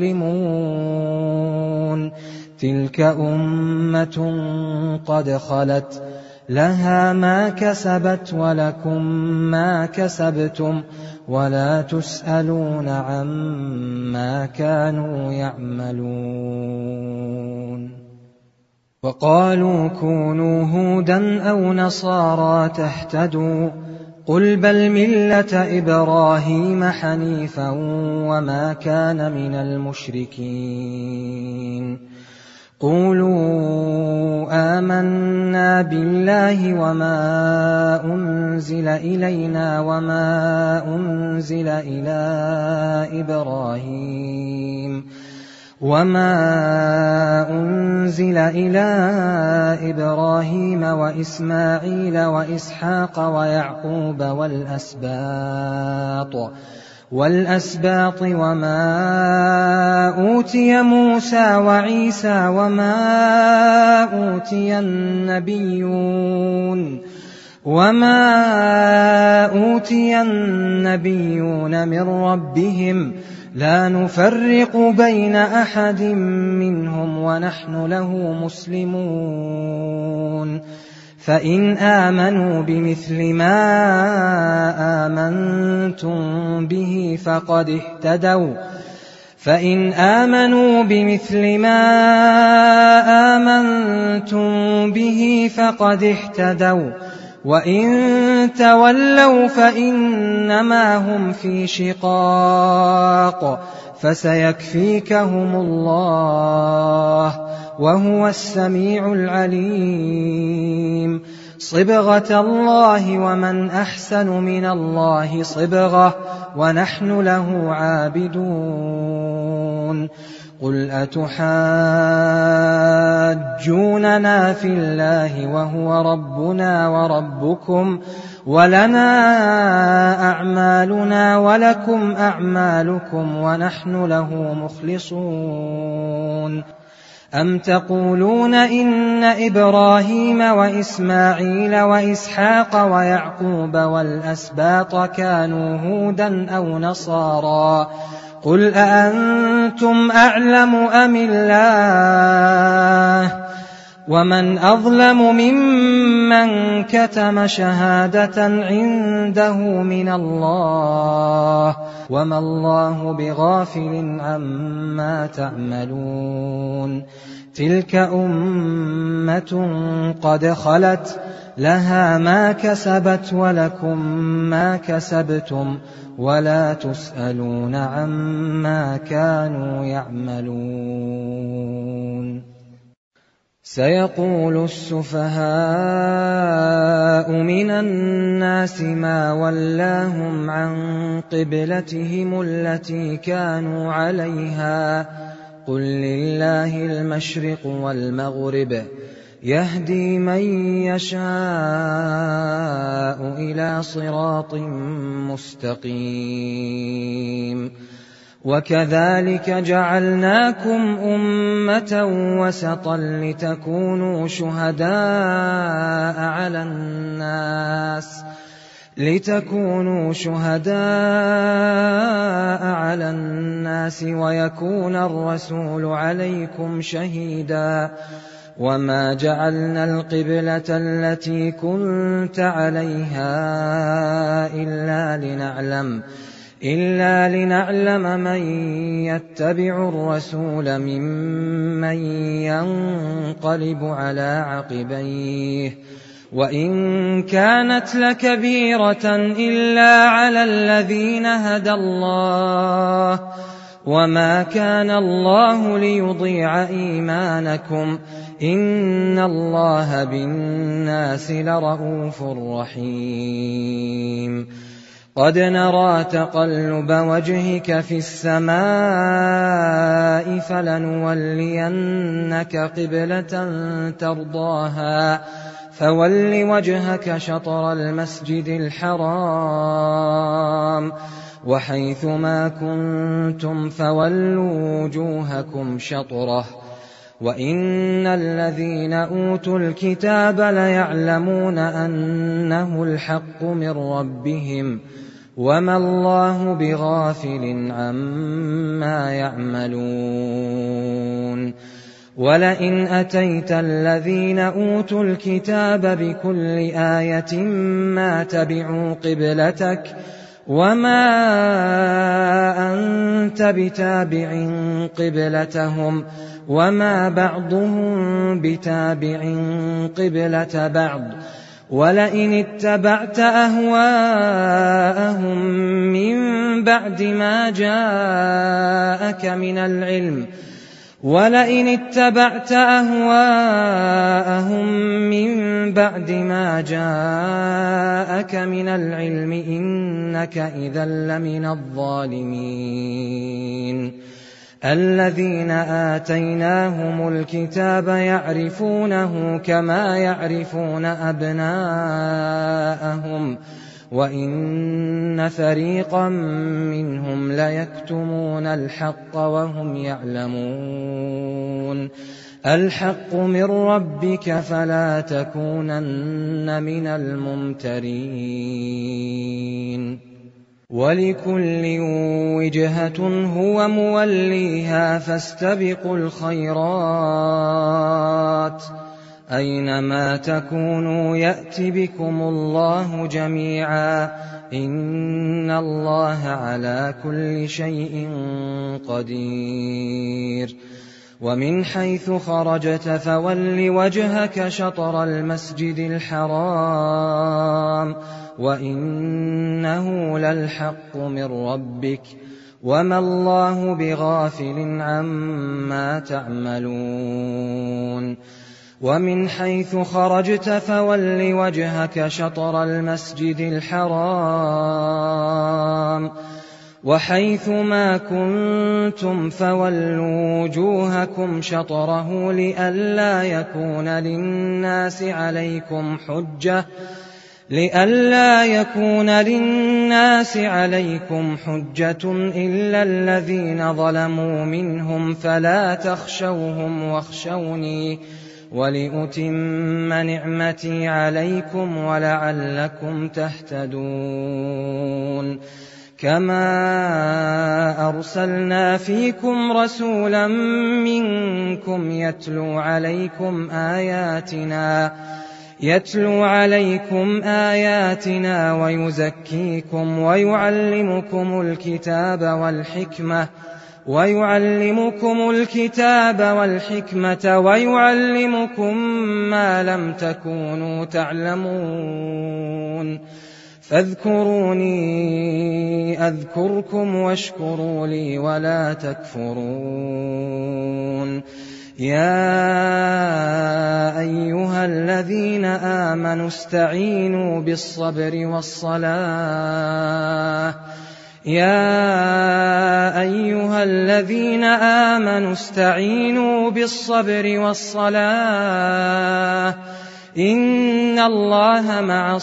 مسلمون تلك أمة قد خلت لها ما كسبت ولكم ما كسبتم ولا تسألون عما كانوا يعملون وقالوا كونوا هودا أو نصارى تهتدوا قل بل ملة إبراهيم حنيفا وما كان من المشركين قولوا آمنا بالله وما أنزل إلينا وما أنزل إلى إبراهيم وما أنزل إلى إبراهيم وإسماعيل وإسحاق ويعقوب والأسباط والأسباط وما أوتي موسى وعيسى وما أوتي النبيون وما أوتي النبيون من ربهم لا نفرق بين أحد منهم ونحن له مسلمون فإن آمنوا بمثل ما آمنتم به فقد اهتدوا فإن آمنوا بمثل ما آمنتم به فقد اهتدوا وإن تولوا فإنما هم في شقاق فسيكفيكهم الله وهو السميع العليم صبغة الله ومن أحسن من الله صبغة ونحن له عابدون قل أتحاجوننا في الله وهو ربنا وربكم ولنا أعمالنا ولكم أعمالكم ونحن له مخلصون أم تقولون إن إبراهيم وإسماعيل وإسحاق ويعقوب والأسباط كانوا هودا أو نصارى قل أأنتم أعلم أم الله ومن أظلم ممن كتم شهادة عنده من الله وما الله بغافل عما تعملون تلك أمة قد خلت لها ما كسبت ولكم ما كسبتم ولا تسألون عما كانوا يعملون. سيقول السفهاء من الناس ما ولاهم عن قبلتهم التي كانوا عليها قل لله المشرق والمغرب يهدي من يشاء إلى صراط مستقيم. وكذلك جعلناكم أمة وسطا لتكونوا شهداء على الناس لتكونوا شهداء على الناس ويكون الرسول عليكم شهيدا. وما جعلنا القبلة التي كنت عليها إلا لنعلم إلا لنعلم من يتبع الرسول ممن ينقلب على عقبيه وإن كانت لكبيرة إلا على الذين هدى الله وما كان الله ليضيع إيمانكم إن الله بالناس لرءوف رحيم. قد نرى تقلب وجهك في السماء فلنولينك قبلة ترضاها فول وجهك شطر المسجد الحرام وحيث ما كنتم فولوا وجوهكم شطره وإن الذين أوتوا الكتاب ليعلمون أنه الحق من ربهم وما الله بغافل عما يعملون. ولئن أتيت الذين أوتوا الكتاب بكل آية ما تبعوا قبلتك وما أنت بتابع قبلتهم وما بعضهم بتابع قبلة بعض ولئن اتبعت أهواءهم من بعد ما جاءك من العلم ولئن اتبعت أهواءهم من بعد ما جاءك من العلم إنك إذا لمن الظالمين. الذين آتيناهم الكتاب يعرفونه كما يعرفون أبناءهم وإن فريقا منهم ليكتمون الحق وهم يعلمون. الحق من ربك فلا تكونن من الممترين. ولكل وجهة هو موليها فاستبقوا الخيرات أينما تكونوا يأت بكم الله جميعا إن الله على كل شيء قدير. ومن حيث خرجت فول وجهك شطر المسجد الحرام وإنه للحق من ربك وما الله بغافل عما تعملون. ومن حيث خرجت فول وجهك شطر المسجد الحرام وحيث ما كنتم فولوا وجوهكم شطره لئلا يكون للناس عليكم حجة لئلا يكون للناس عليكم حجة إلا الذين ظلموا منهم فلا تخشوهم واخشوني ولأتم نعمتي عليكم ولعلكم تهتدون. كما أرسلنا فيكم رسولا منكم يتلو عليكم آياتنا يتلو عليكم آياتنا ويزكيكم ويعلمكم الكتاب والحكمة ويعلمكم الكتاب والحكمة ويعلمكم ما لم تكونوا تعلمون فاذكروني أذكركم واشكروا لي ولا تكفرون يا أيها الذين آمنوا استعينوا بالصبر والصلاة يا أيها الذين آمنوا استعينوا بالصبر والصلاة إن الله مع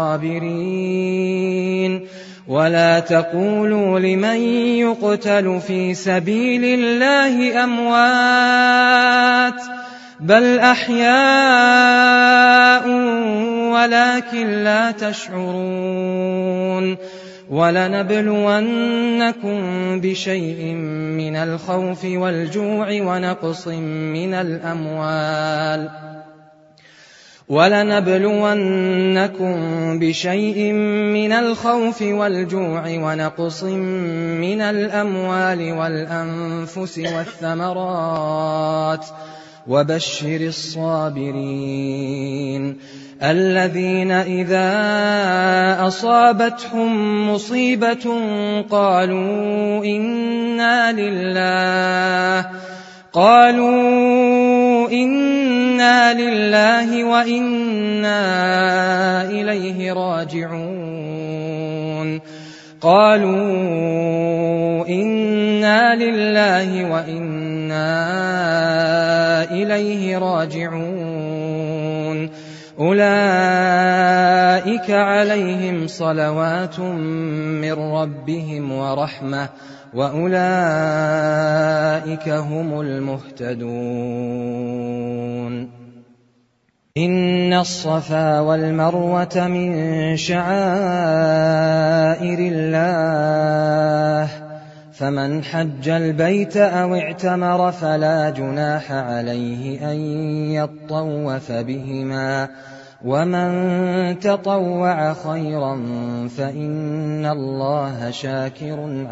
الصابرين ولا تقولوا لمن يقتل في سبيل الله أموات بل أحياء ولكن لا تشعرون ولنبلونكم بشيء من الخوف والجوع ونقص من الأموال ولنبلونكم بشيء من الخوف والجوع ونقص من الأموال والأنفس والثمرات وبشر الصابرين الذين إذا أصابتهم مصيبة قالوا إنا لله قالوا إنا لله وإنا إليه راجعون قالوا إنا لله وإنا إليه راجعون أولئك عليهم صلوات من ربهم ورحمة وأولئك هم المهتدون إن الصفا والمروة من شعائر الله فمن حج البيت أو اعتمر فلا جناح عليه أن يطوف بهما ومن تطوع خيرا فإن الله شاكر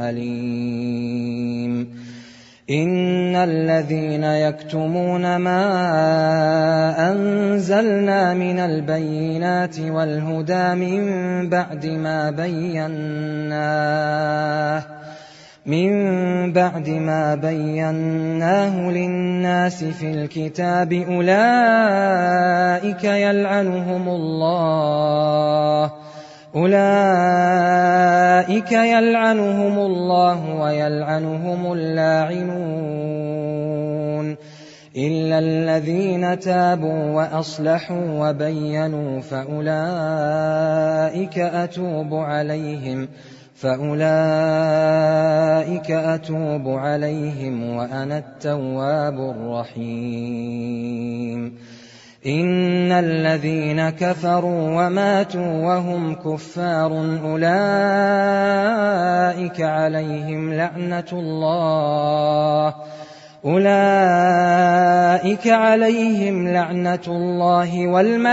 عليم إن الذين يكتمون ما أنزلنا من البينات والهدى من بعد ما بيناه من بعد ما بيناه للناس في الكتاب أولئك يلعنهم الله أولئك يلعنهم الله ويلعنهم اللاعنون إلا الذين تابوا وأصلحوا وبينوا فأولئك أتوب عليهم فأولئك أتوب عليهم وأنا التواب الرحيم إن الذين كفروا وماتوا وهم كفار أولئك عليهم لعنة الله أولئك عليهم لعنة الله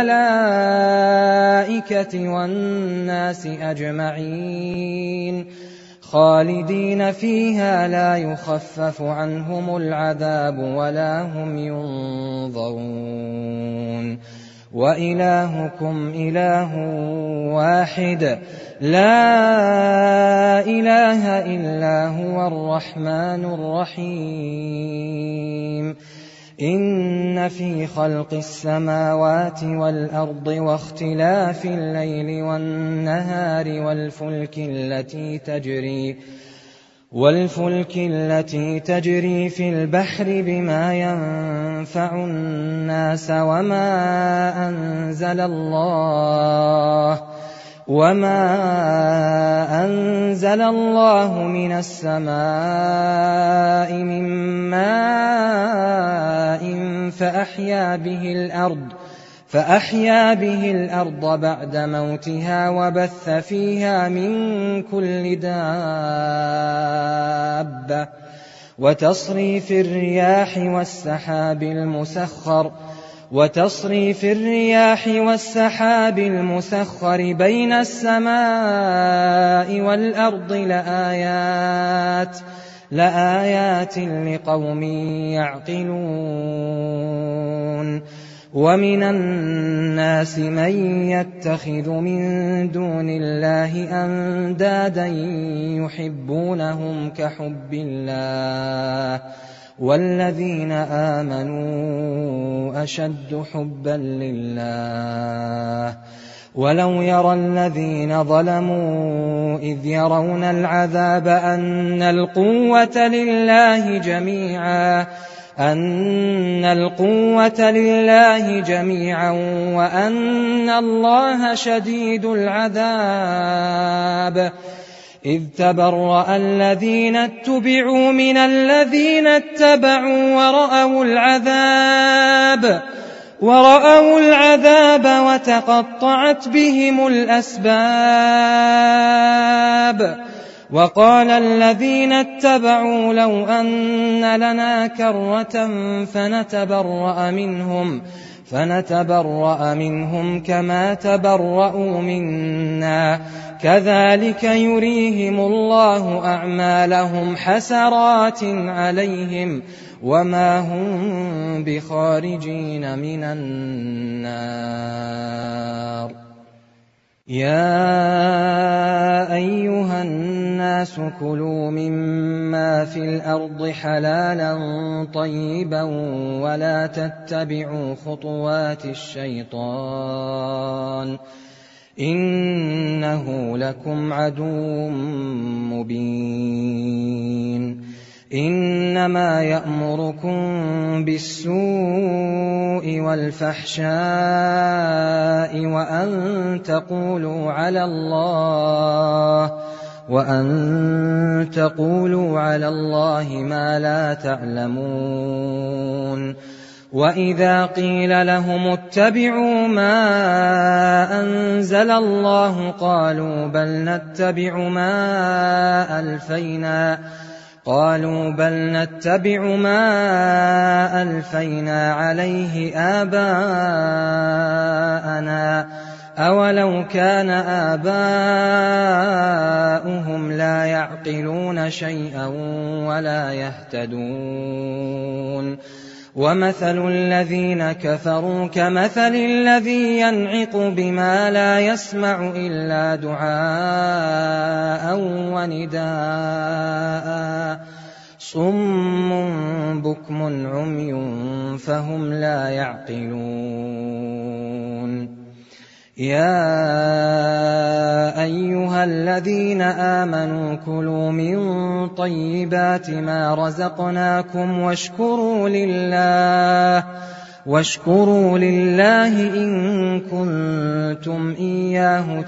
والملائكة والناس أجمعين خالدين فيها لا يخفف عنهم العذاب ولا هم ينظرون وإلهكم إله واحد لا إله إلا هو الرحمن الرحيم إن في خلق السماوات والأرض واختلاف الليل والنهار والفلك التي تجري والفلك التي تجري في البحر بما ينفع الناس وما أنزل الله وما أنزل الله من السماء من ماء فأحيا به الأرض فأحيا به الأرض بعد موتها وبث فيها من كل دابة وتصريف الرياح والسحاب المسخر وتصريف الرياح والسحاب المسخر بين السماء والأرض لآيات لآيات لقوم يعقلون ومن الناس من يتخذ من دون الله أندادا يحبونهم كحب الله والذين آمنوا أشد حبا لله ولو يرى الذين ظلموا إذ يرون العذاب أن القوة لله جميعا أن القوة لله جميعا وأن الله شديد العذاب إذ تبرأ الذين اتبعوا من الذين اتبعوا ورأوا العذاب ورأوا العذاب وتقطعت بهم الأسباب وقال الذين اتبعوا لو أن لنا كرة فنتبرأ منهم فنتبرأ منهم كما تبرأوا منا كذلك يريهم الله أعمالهم حسرات عليهم وما هم بخارجين من النار يا أيها الناس كلوا مما في الأرض حلالا طيبا ولا تتبعوا خطوات الشيطان إنه لكم عدو مبين إنما يأمركم بالسوء والفحشاء وأن تقولوا على الله وأن تقولوا على الله ما لا تعلمون وإذا قيل لهم اتبعوا ما أنزل الله قالوا بل نتبع ما ألفينا قالوا بل نتبع ما ألفينا عليه آباءنا أولو كان آباؤهم لا يعقلون شيئا ولا يهتدون ومثل الذين كفروا كمثل الذي ينعق بما لا يسمع إلا دعاء ونداء صم بكم عمي فهم لا يعقلون يا أيها الذين آمنوا كلوا من طيبات ما رزقناكم واشكروا لله واشكروا لله إن كنتم إياه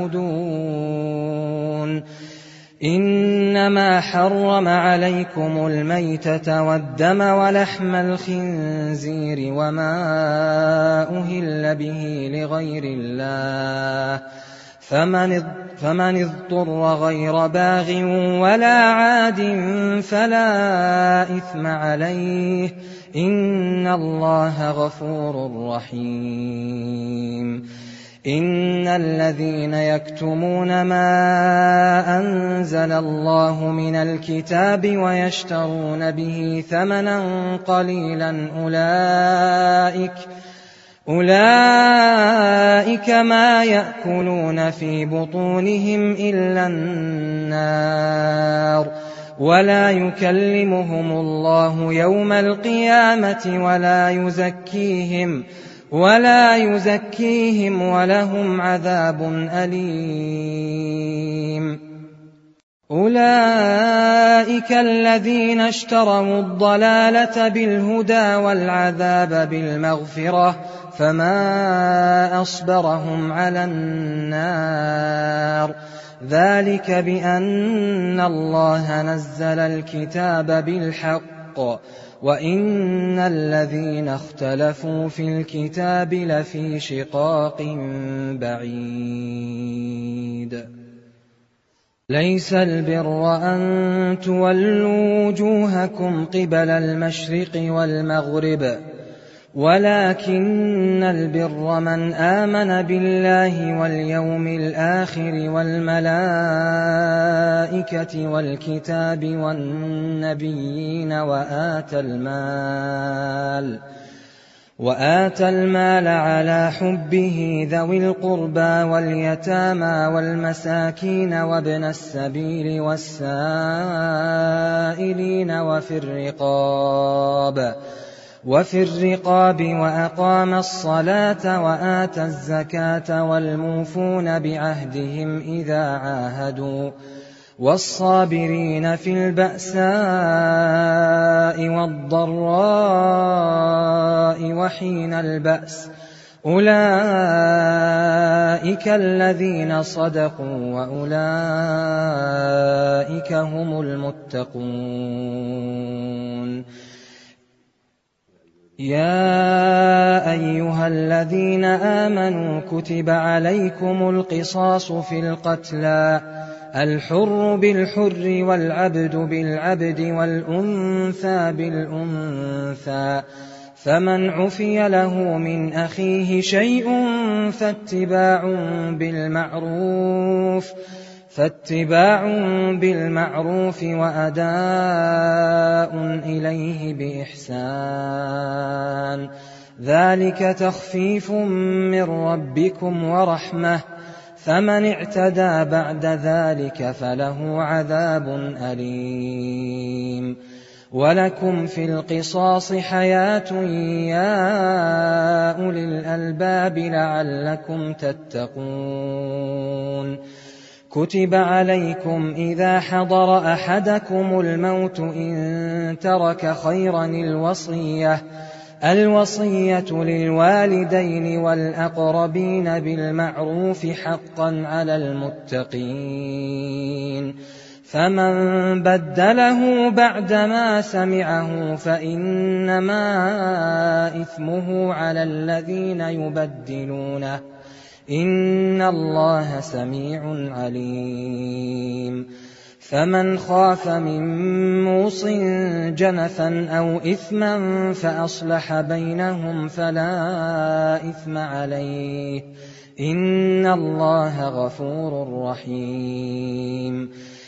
تعبدون إنما حرم عليكم الميتة والدم ولحم الخنزير وما أهل به لغير الله فمن فمن اضطر غير باغ ولا عاد فلا إثم عليه إن الله غفور رحيم إن الذين يكتمون ما أنزل الله من الكتاب ويشترون به ثمنا قليلا أولئك أولئك ما يأكلون في بطونهم إلا النار ولا يكلمهم الله يوم القيامة ولا يزكيهم ولا يزكيهم ولهم عذاب أليم أولئك الذين اشتروا الضلالة بالهدى والعذاب بالمغفرة فما أصبرهم على النار ذلك بأن الله نزل الكتاب بالحق وإن الذين اختلفوا في الكتاب لفي شقاق بعيد ليس البر أن تولوا وجوهكم قبل المشرق والمغرب ولكن البر من آمن بالله واليوم الآخر والملائكة والكتاب والنبيين وآتى المال وآتى المال على حبه ذوي القربى واليتامى والمساكين وابن السبيل والسائلين وفي الرقاب وفي الرقاب وأقام الصلاة وآتى الزكاة والموفون بعهدهم إذا عاهدوا والصابرين في البأساء والضراء وحين البأس أولئك الذين صدقوا وأولئك هم المتقون. يا أيها الذين آمنوا كتب عليكم القصاص في القتلى الحر بالحر والعبد بالعبد والأنثى بالأنثى فمن عفي له من أخيه شيء فاتباع بالمعروف فاتباع بالمعروف وأداء إليه بإحسان ذلك تخفيف من ربكم ورحمة فمن اعتدى بعد ذلك فله عذاب أليم. ولكم في القصاص حياة يا أولي الألباب لعلكم تتقون. كتب عليكم إذا حضر أحدكم الموت إن ترك خيرا الوصية الوصية للوالدين والأقربين بالمعروف حقا على المتقين فمن بدله بعدما سمعه فإنما إثمه على الذين يبدلونه إن الله سميع عليم. فمن خاف من موص جنفا أو إثما فأصلح بينهم فلا إثم عليه إن الله غفور رحيم.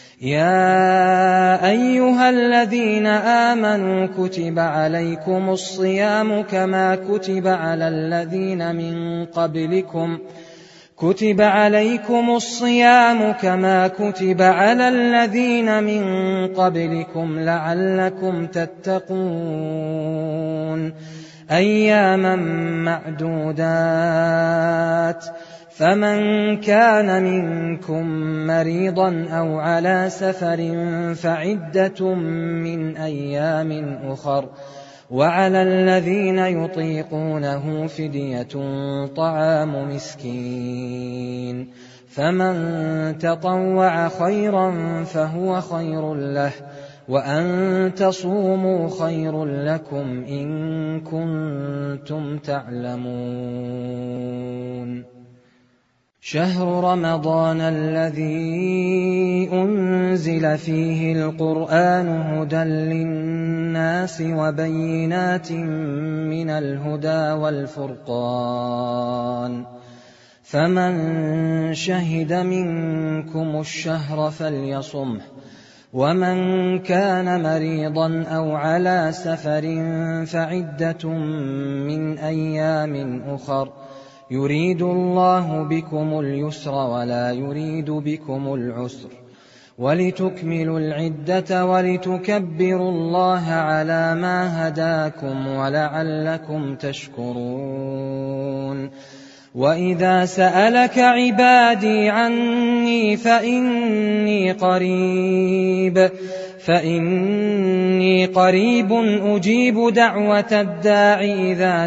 يا أيها الذين آمنوا كتب عليكم الصيام كما كتب على الذين من قبلكم كتب عليكم الصيام كما كتب على الذين من قبلكم لعلكم تتقون أياما معدودات فمن كان منكم مريضا أو على سفر فعدة من أيام أخر وعلى الذين يطيقونه فدية طعام مسكين فمن تطوع خيرا فهو خير له وأن تصوموا خير لكم إن كنتم تعلمون. شهر رمضان الذي أنزل فيه القرآن هدى للناس وبينات من الهدى والفرقان فمن شهد منكم الشهر فليصمه ومن كان مريضا أو على سفر فعدة من أيام أخر يريد الله بكم اليسر ولا يريد بكم العسر ولتكملوا العدة ولتكبروا الله على ما هداكم ولعلكم تشكرون. وإذا سألك عبادي عني فإني قريب فإني قريب أجيب دعوة الداع إذا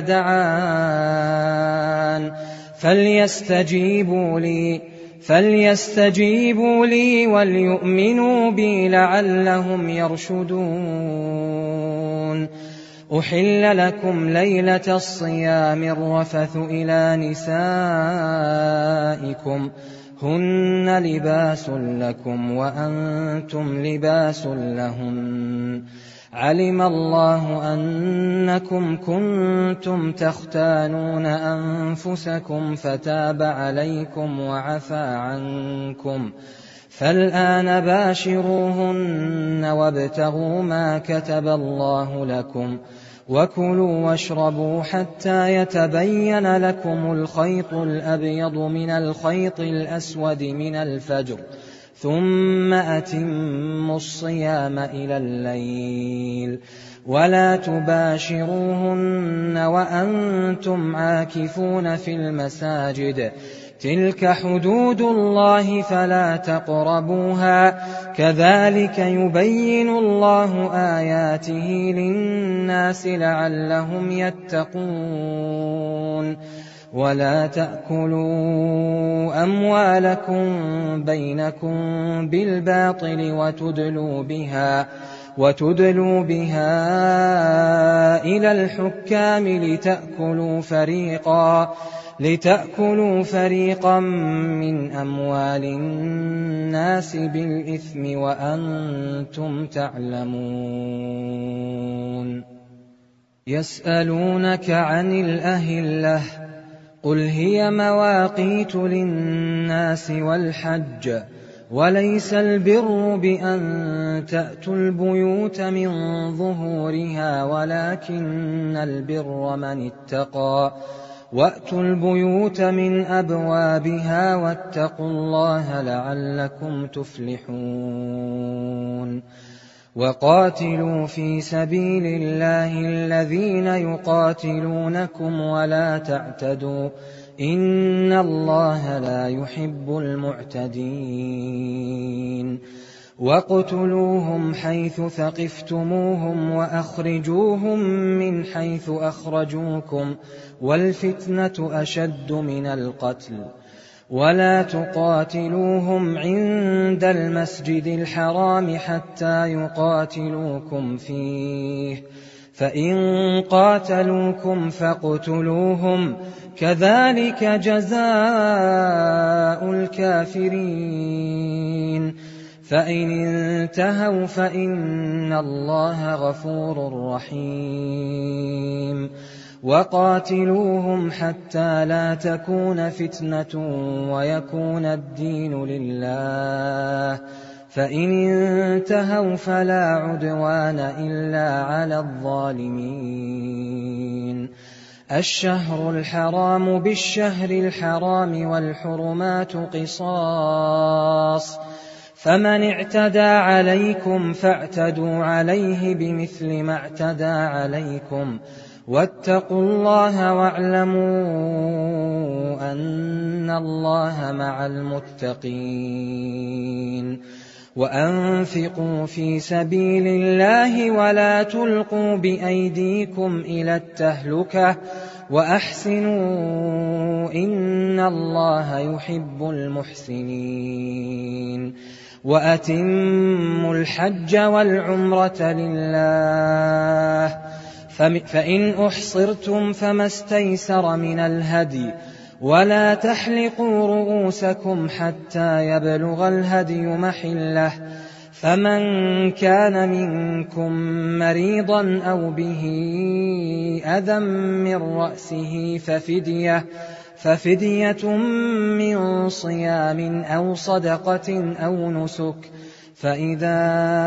دعان فليستجيبوا لي فليستجيبوا لي وليؤمنوا بي لعلهم يرشدون. أحل لكم ليلة الصيام الرفث إلى نسائكم هن لباس لكم وأنتم لباس لهن علم الله أنكم كنتم تختانون أنفسكم فتاب عليكم وعفى عنكم، فالآن باشروهن وابتغوا ما كتب الله لكم، وكلوا واشربوا حتى يتبين لكم الخيط الأبيض من الخيط الأسود من الفجر، ثم أتموا الصيام إلى الليل، ولا تباشروهن وأنتم عاكفون في المساجد، تلك حدود الله فلا تقربوها، كذلك يبين الله آياته للناس لعلهم يتقون. ولا تأكلوا أموالكم بينكم بالباطل وتدلوا بها وتدلوا بها إلى الحكام لتأكلوا فريقا لتأكلوا فريقا من أموال الناس بالإثم وأنتم تعلمون. يسألونك عن الأهلة، قل هي مواقيت للناس والحج، وليس البر بأن تأتوا البيوت من ظهورها، ولكن البر من اتقى، وأتوا البيوت من أبوابها، واتقوا الله لعلكم تفلحون. وقاتلوا في سبيل الله الذين يقاتلونكم ولا تعتدوا، إن الله لا يحب المعتدين. واقتلوهم حيث ثقفتموهم وأخرجوهم من حيث أخرجوكم، والفتنة أشد من القتل. ولا تقاتلوهم عند المسجد الحرام حتى يقاتلوكم فيه، فإن قاتلوكم فاقتلوهم، كذلك جزاء الكافرين. فإن انتهوا فإن الله غفور رحيم. وقاتلوهم حتى لا تكون فتنة ويكون الدين لله، فإن انتهوا فلا عدوان إلا على الظالمين. الشهر الحرام بالشهر الحرام والحرمات قصاص، فمن اعتدى عليكم فاعتدوا عليه بمثل ما اعتدى عليكم، واتقوا الله واعلموا أن الله مع المتقين. وأنفقوا في سبيل الله ولا تلقوا بأيديكم إلى التهلكة، وأحسنوا إن الله يحب المحسنين. وأتموا الحج والعمرة لله، فإن أحصرتم فما استيسر من الهدي، ولا تحلقوا رؤوسكم حتى يبلغ الهدي محله، فمن كان منكم مريضا أو به أذى من رأسه ففدية ففدية من صيام أو صدقة أو نسك، فإذا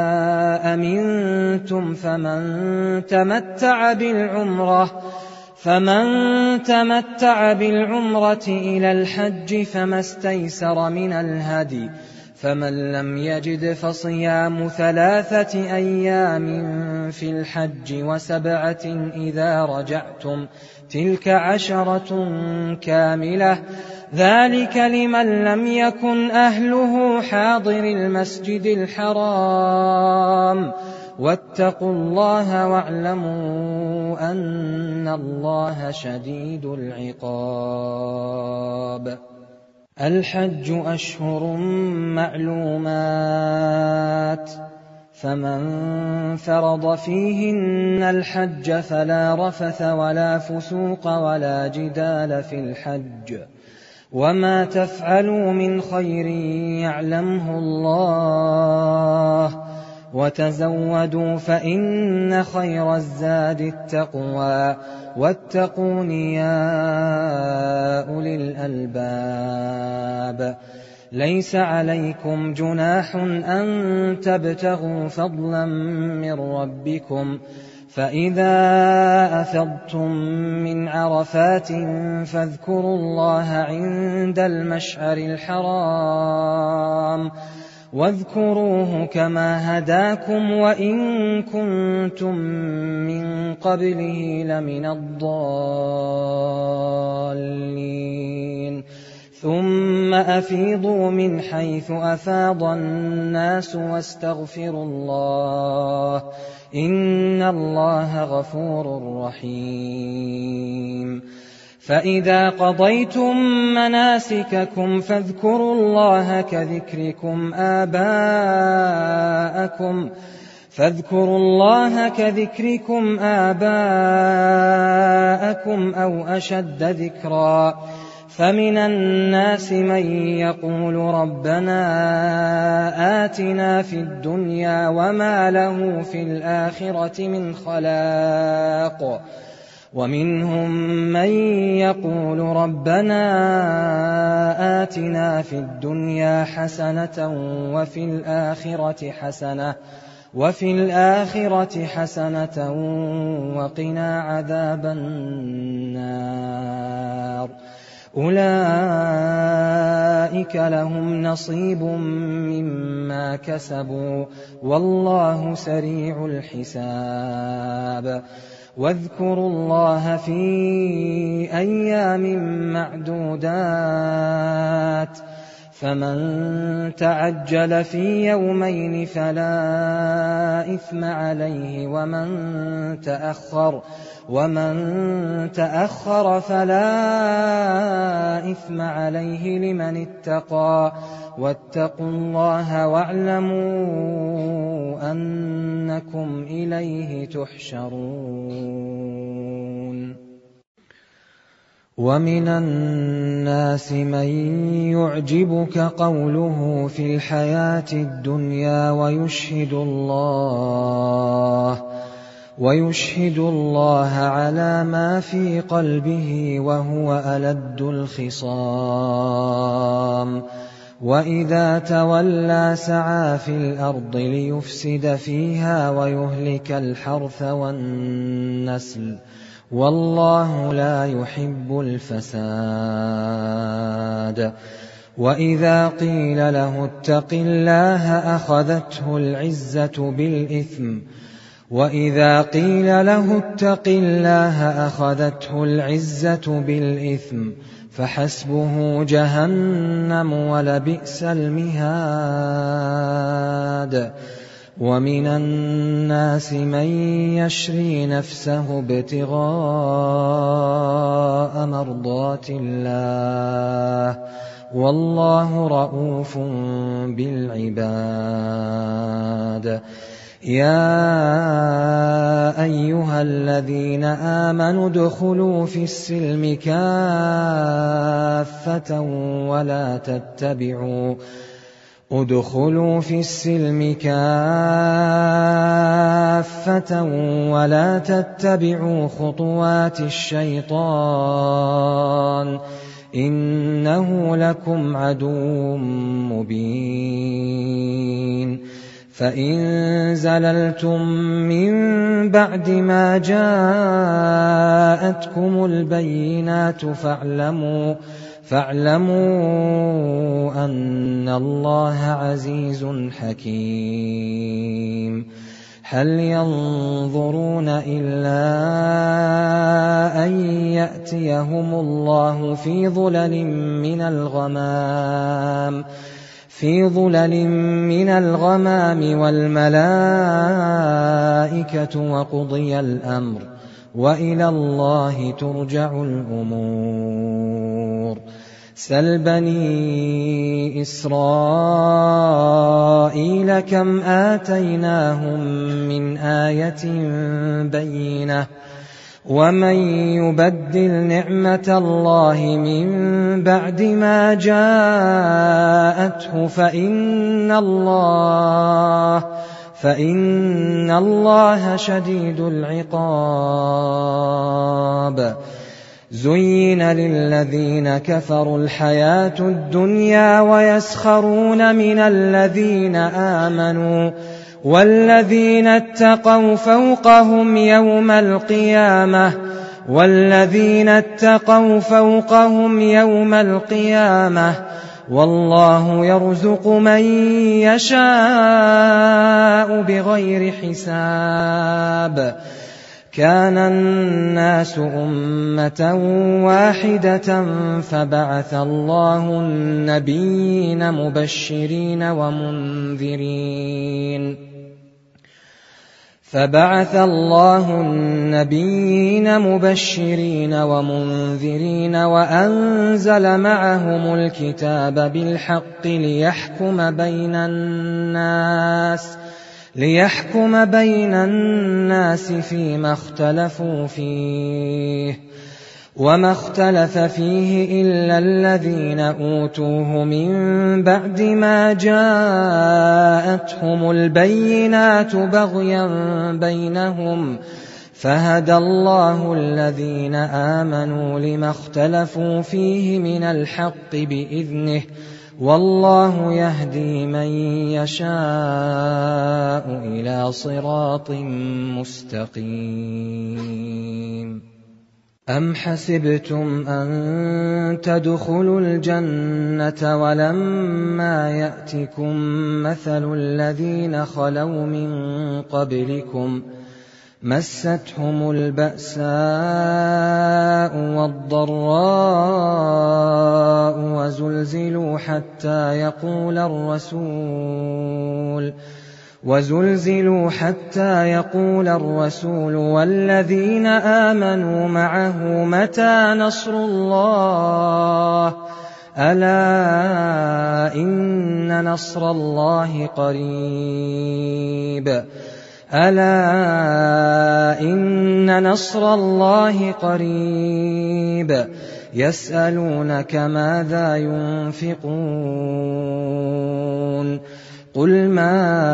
أمنتم فمن تمتع بالعمرة فمن تمتع بالعمرة إلى الحج فما استيسر من الهدي، فمن لم يجد فصيام ثلاثة أيام في الحج وسبعة إذا رجعتم، تلك عشرة كاملة، ذلك لمن لم يكن أهله حاضر المسجد الحرام. واتقوا الله واعلموا أن الله شديد العقاب. الحج أشهر معلومات، فمن فرض فيهن الحج فلا رفث ولا فسوق ولا جدال في الحج، وما تفعلوا من خير يعلمه الله، وتزودوا فإن خير الزاد التقوى واتقون يا أولي الألباب. ليس عليكم جناح أن تبتغوا فضلا من ربكم فإذا أفضتم من عرفات فاذكروا الله عند المشعر الحرام واذكروه كما هداكم وإن كنتم من قبله لمن الضالين. ثم أفيضوا من حيث أفاض الناس واستغفروا الله إن الله غفور رحيم. فإذا قضيتم مناسككم فاذكروا الله كذكركم آباءكم فاذكروا الله كذكركم آباءكم أو أشد ذكرا. فمن الناس من يقول ربنا آتنا في الدنيا وما له في الآخرة من خلاق ومنهم من يقول ربنا آتنا في الدنيا حسنة وفي الآخرة حسنة وفي الآخرة حسنة وقنا عذاب النار. أولئك لهم نصيب مما كسبوا والله سريع الحساب. واذكروا الله في أيام معدودات فمن تعجل في يومين فلا إثم عليه ومن تأخر ومن تأخر فلا إثم عليه لمن اتقى واتقوا الله واعلموا أنكم إليه تحشرون. ومن الناس من يعجبك قوله في الحياة الدنيا ويشهد الله ويشهد الله على ما في قلبه وهو ألد الخصام وإذا تولى سعى في الأرض ليفسد فيها ويهلك الحرث والنسل والله لا يحب الفساد. وإذا قيل له اتق الله أخذته العزة بالإثم وإذا قيل له اتق الله أخذته العزة بالإثم فحسبه جهنم ولبئس المهاد. ومن الناس من يشري نفسه ابتغاء مرضات الله والله رءوف بالعباد. يا أيها الذين آمنوا ادخلوا في السلم كافة ولا تتبعوا ادخلوا في السلم كافة ولا تتبعوا خطوات الشيطان إنه لكم عدو مبين. فإن زللتم من بعد ما جاءتكم البينات فاعلموا فاعلموا أن الله عزيز حكيم. هل ينظرون إلا أن يأتيهم الله في ظلل من الغمام في ظلل من الغمام والملائكة وقضي الأمر وإلى الله ترجع الأمور. سل بني إسرائيل كم آتيناهم من آية بينة ومن يبدل نعمة الله من بعد ما جاءته فإن الله فإن الله شديد العقاب. زين للذين كفروا الحياة الدنيا ويسخرون من الذين آمنوا والذين اتقوا فوقهم يوم القيامة والذين اتقوا فوقهم يوم القيامة والله يرزق من يشاء بغير حساب. كان الناس أمة واحدة فبعث الله النبيين مبشرين ومنذرين فبعث الله النبيين مبشرين ومنذرين وأنزل معهم الكتاب بالحق ليحكم بين الناس ليحكم بين الناس فيما اختلفوا فيه وما اختلف فيه إلا الذين أوتوه من بعد ما جاءتهم البينات بغيا بينهم فهدى الله الذين آمنوا لما اختلفوا فيه من الحق بإذنه والله يهدي من يشاء إلى صراط مستقيم. أم حسبتم أن تدخلوا الجنة ولما يأتكم مثل الذين خلوا من قبلكم مستهم البأساء والضراء وزلزلوا حتى يقول الرسول وزلزلوا حتى يقول الرسول والذين آمنوا معه متى نصر الله ألا إن نصر الله قريب ألا إن نصر الله قريب. يسألونك ماذا ينفقون قل ما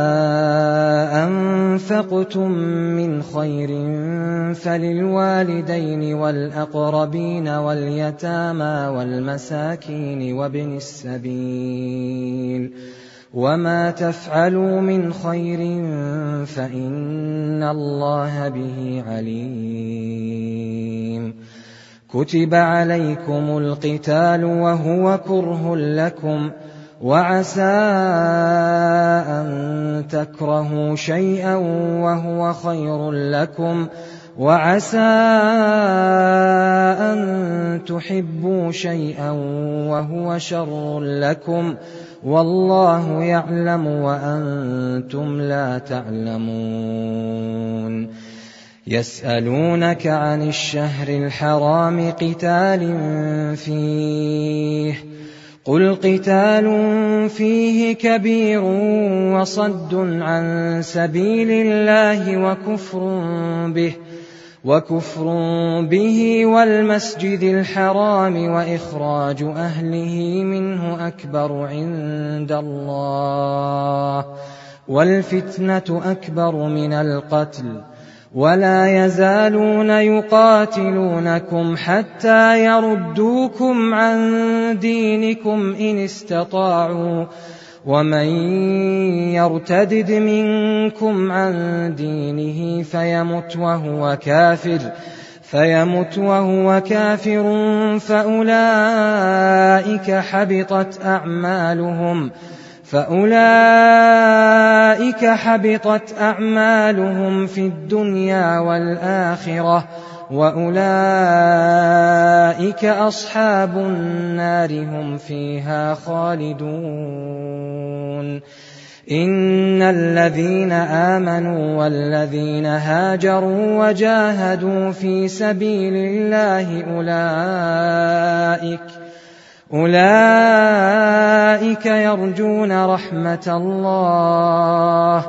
أنفقتم من خير فللوالدين والأقربين واليتامى والمساكين وابن السبيل وما تفعلوا من خير فإن الله به عليم. كتب عليكم القتال وهو كره لكم وعسى أن تكرهوا شيئا وهو خير لكم وعسى أن تحبوا شيئا وهو شر لكم والله يعلم وأنتم لا تعلمون. يسألونك عن الشهر الحرام قتال فيه قل قتال فيه كبير وصد عن سبيل الله وكفر به وكفر به والمسجد الحرام وإخراج أهله منه أكبر عند الله والفتنة أكبر من القتل ولا يزالون يقاتلونكم حتى يردوكم عن دينكم إن استطاعوا ومن يرتدد منكم عن دينه فيمت وهو كافر فيمت وهو كافر فأولئك حبطت أعمالهم فأولئك حبطت أعمالهم في الدنيا والآخرة وأولئك أصحاب النار هم فيها خالدون. إن الذين آمنوا والذين هاجروا وجاهدوا في سبيل الله أولئك أولئك يرجون رحمة الله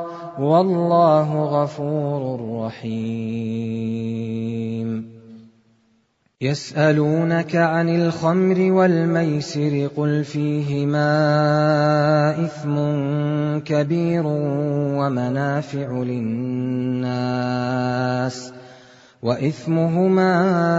والله غفور رحيم. يسألونك عن الخمر والميسر قل فيهما إثم كبير ومنافع للناس وإثمهما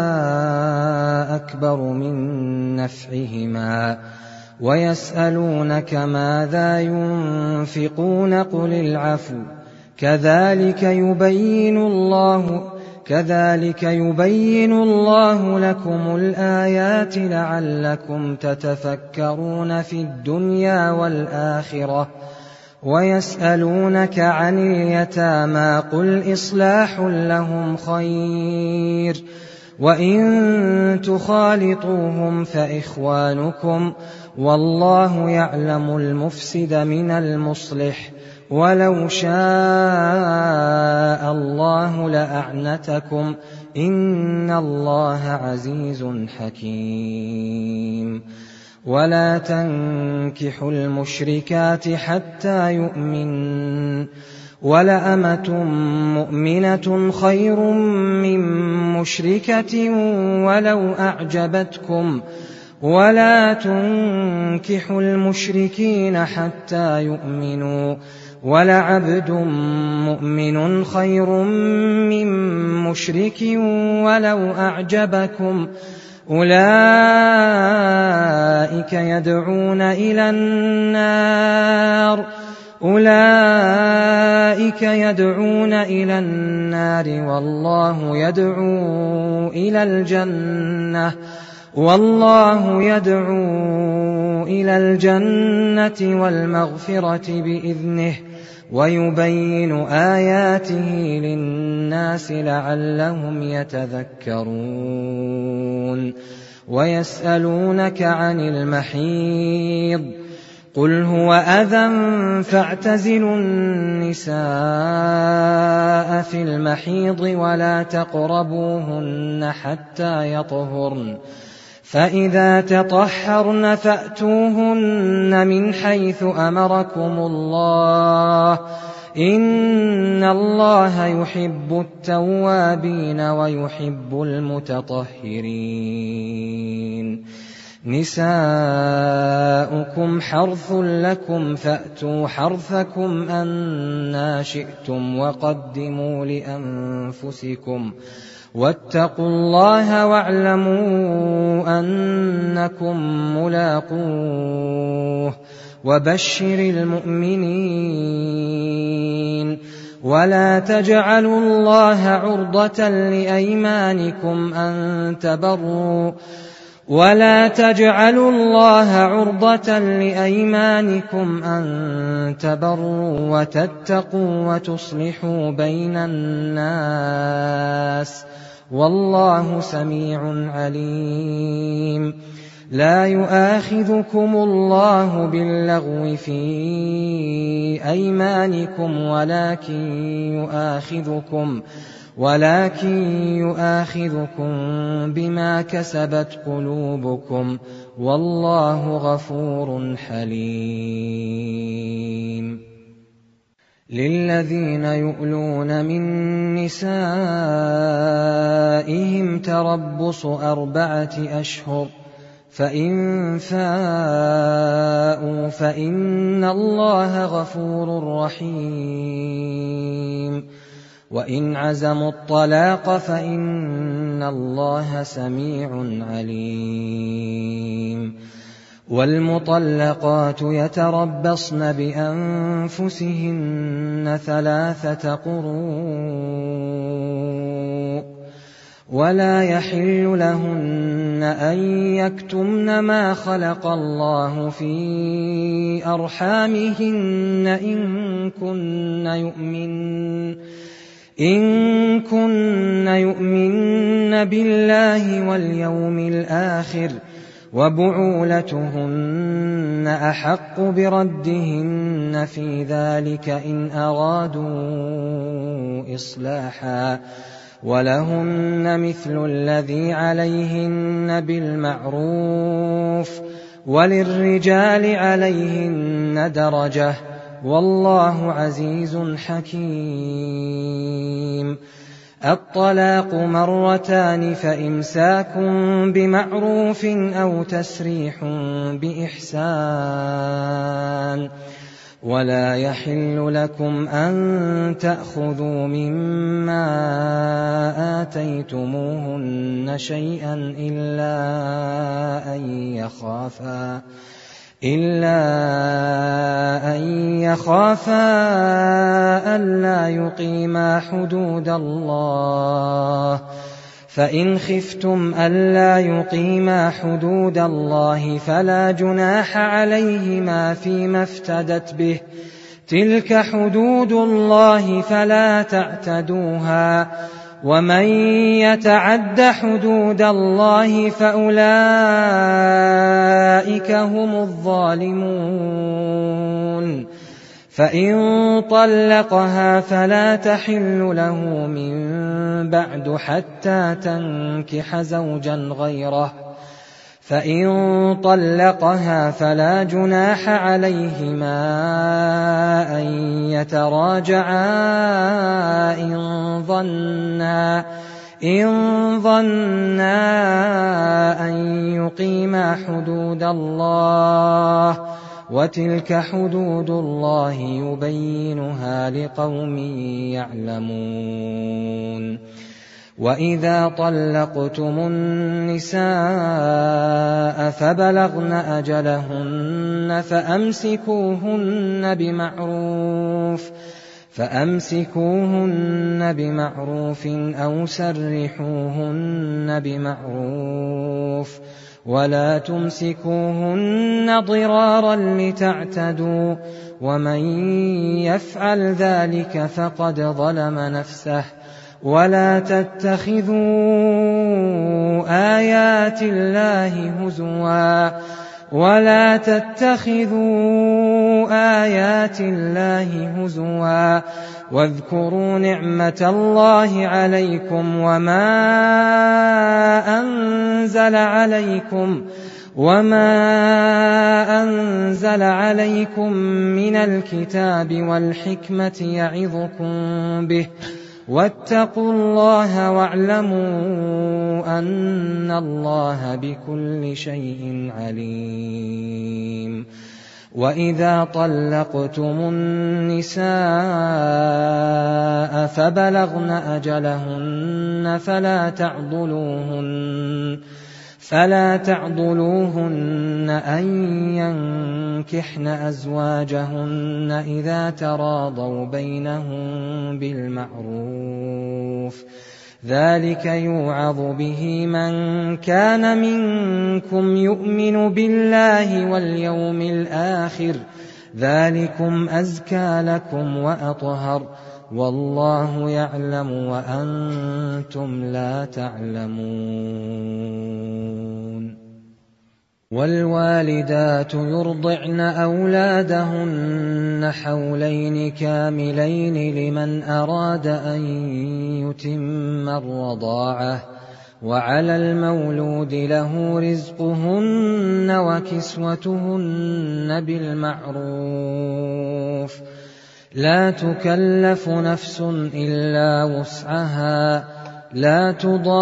أكبر من نفعهما ويسألونك ماذا ينفقون قل العفو كذلك يبين الله كذلك يبين الله لكم الآيات لعلكم تتفكرون في الدنيا والآخرة ويسألونك عن اليتامى قل إصلاح لهم خير وإن تخالطوهم فإخوانكم والله يعلم المفسد من المصلح ولو شاء الله لأعنتكم إن الله عزيز حكيم ولا تنكحوا المشركات حتى يؤمنن ولأمة مؤمنة خير من مشركة ولو أعجبتكم ولا تنكحوا المشركين حتى يؤمنوا ولعبد مؤمن خير من مشرك ولو أعجبكم أولئك يدعون إلى النار أولئك يدعون إلى النار والله يدعو إلى الجنة والله يدعو إلى الجنة والمغفرة بإذنه ويبين آياته للناس لعلهم يتذكرون ويسألونك عن المحيض قل هو أذى فاعتزلوا النساء في المحيض ولا تقربوهن حتى يطهرن فإذا تطهرن فأتوهن من حيث أمركم الله إن الله يحب التوابين ويحب المتطهرين نساؤكم حرث لكم فأتوا حرثكم أنى شئتم وقدموا لأنفسكم واتقوا الله واعلموا أنكم ملاقوه وبشر المؤمنين ولا تجعلوا الله عرضة لأيمانكم أن تبروا ولا تجعلوا الله عرضة لأيمانكم أن تبروا وتتقوا وتصلحوا بين الناس والله سميع عليم لا يؤاخذكم الله باللغو في أيمانكم ولكن يؤاخذكم ولكن يؤاخذكم بما كسبت قلوبكم والله غفور حليم للذين يؤلون من نسائهم تربص أربعة أشهر فإن فاءوا فإن الله غفور رحيم وإن عزموا الطلاق فإن الله سميع عليم والمطلقات يتربصن بأنفسهن ثلاثة قروء ولا يحل لهن أن يكتمن ما خلق الله في أرحامهن إن كن يؤمن إن كن يؤمن بالله واليوم الآخر وبعولتهن أحق بردهن في ذلك إن أرادوا إصلاحا ولهن مثل الذي عليهن بالمعروف وللرجال عليهن درجة والله عزيز حكيم الطلاق مرتان فإمساك بمعروف أو تسريح بإحسان ولا يحل لكم أن تأخذوا مما آتيتموهن شيئا إلا أن يخافا إلا أن يخافا ألا يقيما حدود الله فإن خفتم ألا يقيما حدود الله فلا جناح عليهما فيما افتدت به تلك حدود الله فلا تعتدوها ومن يتعد حدود الله فأولئك هم الظالمون فإن طلقها فلا تحل له من بعد حتى تنكح زوجا غيره فإن طلقها فلا جناح عليهما أن يتراجعا إن ظنا إن ظنا أن يقيما حدود الله وتلك حدود الله يبينها لقوم يعلمون وإذا طلقتم النساء فبلغن أجلهن فأمسكوهن بمعروف فأمسكوهن بمعروف أو سرحوهن بمعروف ولا تمسكوهن ضرارا لتعتدوا ومن يفعل ذلك فقد ظلم نفسه ولا تتخذوا آيات الله هزوا ولا تتخذوا آيات الله هزوا واذكروا نعمة الله عليكم وما أنزل عليكم وما أنزل عليكم من الكتاب والحكمة يعظكم به واتقوا الله واعلموا أن الله بكل شيء عليم وإذا طلقتم النساء فبلغن أجلهن فلا تعضلوهن فلا تعضلوهن أن ينكحن أزواجهن إذا تراضوا بينهم بالمعروف ذلك يوعظ به من كان منكم يؤمن بالله واليوم الآخر ذلكم أزكى لكم وأطهر والله يعلم وأنتم لا تعلمون والوالدات يرضعن أولادهن حولين كاملين لمن أراد أن يتم الرضاعة وعلى المولود له رزقهن وكسوتهن بالمعروف لا تكلف نفس إلا وسعها لا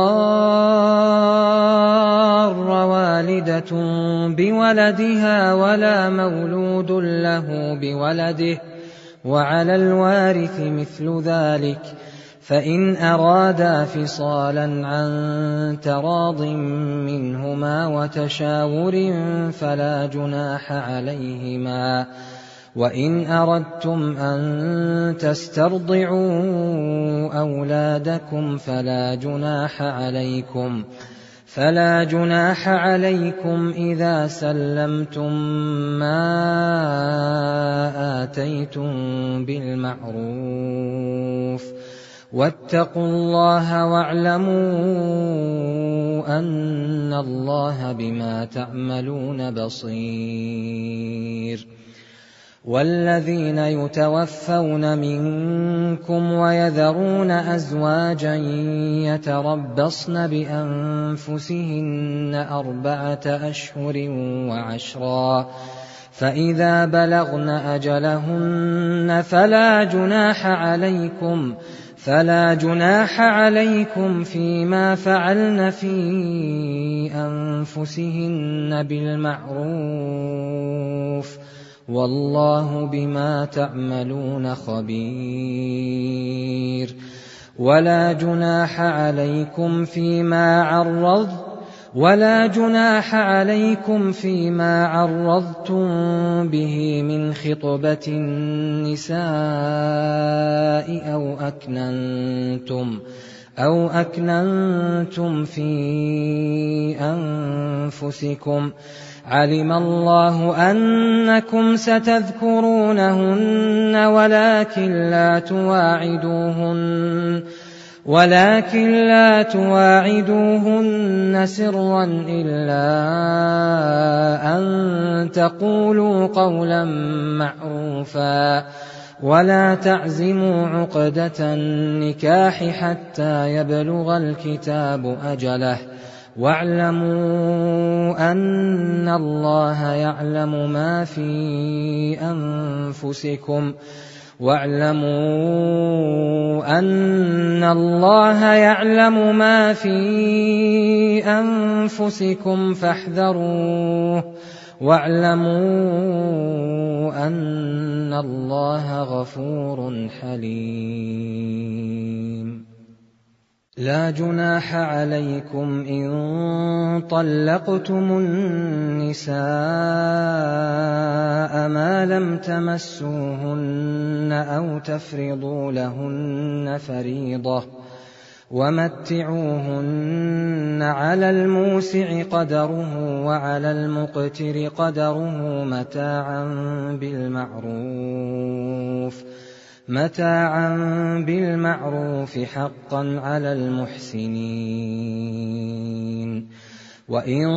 تضار والدة بولدها ولا مولود له بولده وعلى الوارث مثل ذلك فإن أرادا فصالا عن تراض منهما وتشاور فلا جناح عليهما وإن أردتم أن تسترضعوا أولادكم فلا جناح عليكم فلا جناح عليكم إذا سلمتم ما آتيتم بالمعروف واتقوا الله واعلموا أن الله بما تعملون بصير والذين يتوفون منكم ويذرون أزواجا يتربصن بأنفسهن أربعة أشهر وعشرا فإذا بلغن أجلهن فلا جناح عليكم فلا جناح عليكم فيما فعلن في أنفسهن بالمعروف والله بما تعملون خبير. ولا جناح عليكم فيما عرض ولا جناح عليكم فيما عرضتم به من خطبة النساء أو أكننتم أو أكننتم في أنفسكم علم الله أنكم ستذكرونهن ولكن لا تواعدوهن ولكن لا تواعدوهن سرا إلا أن تقولوا قولا معروفا ولا تعزموا عقدة النكاح حتى يبلغ الكتاب أجله واعلموا أن الله يعلم ما في أنفسكم واعلموا أن الله يعلم ما في أنفسكم فاحذروه واعلموا أن الله غفور حليم. لا جناح عليكم إن طلقتم النساء ما لم تمسوهن أو تفرضوا لهن فريضة ومتعوهن على الموسع قدره وعلى المقتر قدره متاعا بالمعروف متاعا بالمعروف حقا على المحسنين. وإن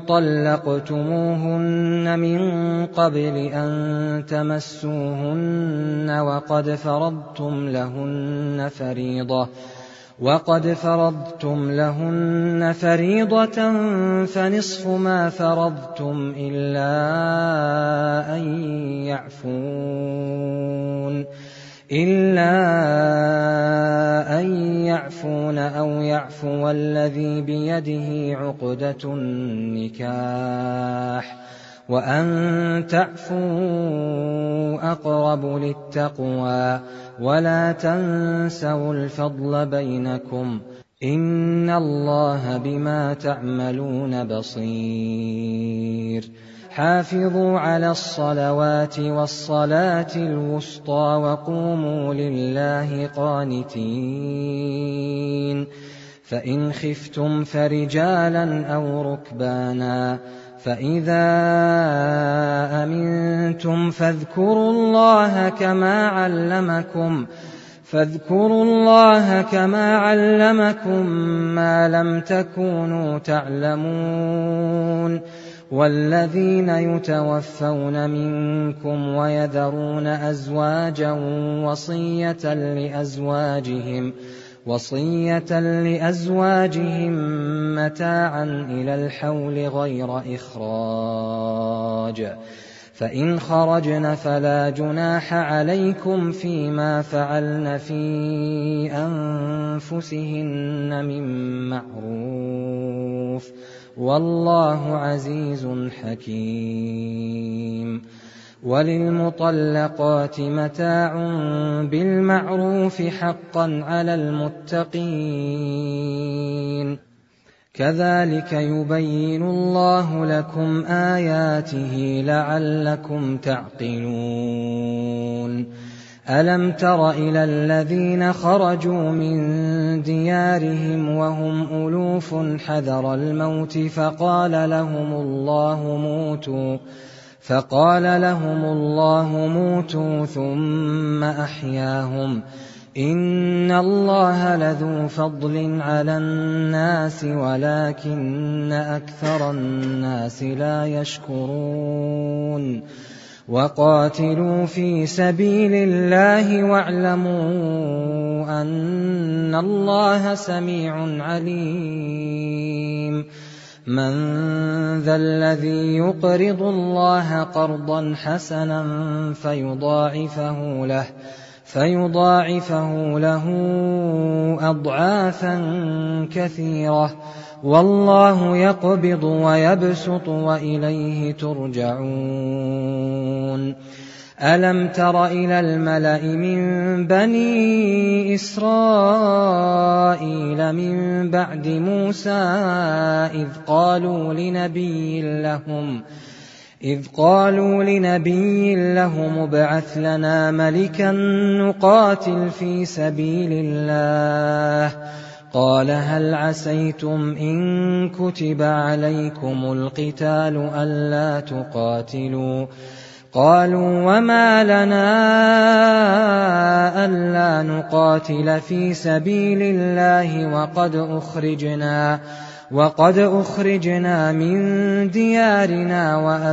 طلقتموهن من قبل أن تمسوهن وقد فرضتم لهن فريضة وقد فرضتم لهن فريضة فنصف ما فرضتم إلا أن يعفون إلا أن يعفون أو يعفو الذي بيده عقدة النكاح وأن تعفوا أقرب للتقوى ولا تنسوا الفضل بينكم إن الله بما تعملون بصير. حافظوا على الصلوات والصلاة الوسطى وقوموا لله قانتين. فإن خفتم فرجالا أو ركبانا فإذا أمنتم فاذكروا الله كما علمكم فاذكروا الله كما علمكم ما لم تكونوا تعلمون. والذين يتوفون منكم ويذرون أزواجا وصية لأزواجهم وصية لأزواجهم متاعا إلى الحول غير إخراج فإن خرجن فلا جناح عليكم فيما فعلن في أنفسهن من معروف والله عزيز حكيم. وللمطلقات متاع بالمعروف حقا على المتقين كذلك يبين الله لكم آياته لعلكم تعقلون. ألم تر إلى الذين خرجوا من ديارهم وهم ألوف حذر الموت فقال لهم الله موتوا فقال لهم الله موتوا ثم أحياهم إن الله لذو فضل على الناس ولكن أكثر الناس لا يشكرون. وقاتلوا في سبيل الله واعلموا أن الله سميع عليم. من ذا الذي يقرض الله قرضا حسنا فيضاعفه له فيضاعفه له أضعافا كثيرة، والله يقبض ويبسط وإليه ترجعون. ألم تر إلى الملأ من بني إسرائيل من بعد موسى إذ قالوا لنبي لهم إذ قالوا لنبي لهم ابعث لنا ملكا نقاتل في سبيل الله، قال هل عسيتم إن كتب عليكم القتال ألا تقاتلوا؟ قالوا وما لنا ألا نقاتل في سبيل الله وقد أخرجنا وقد أخرجنا من ديارنا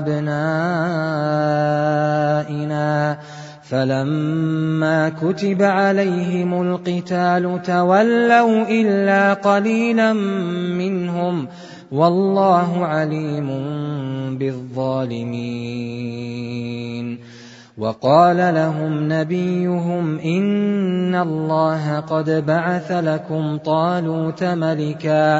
وأبنائنا. فلما كتب عليهم القتال تولوا إلا قليلا منهم، والله عليم بالظالمين. وقال لهم نبيهم إن الله قد بعث لكم طالوت ملكا.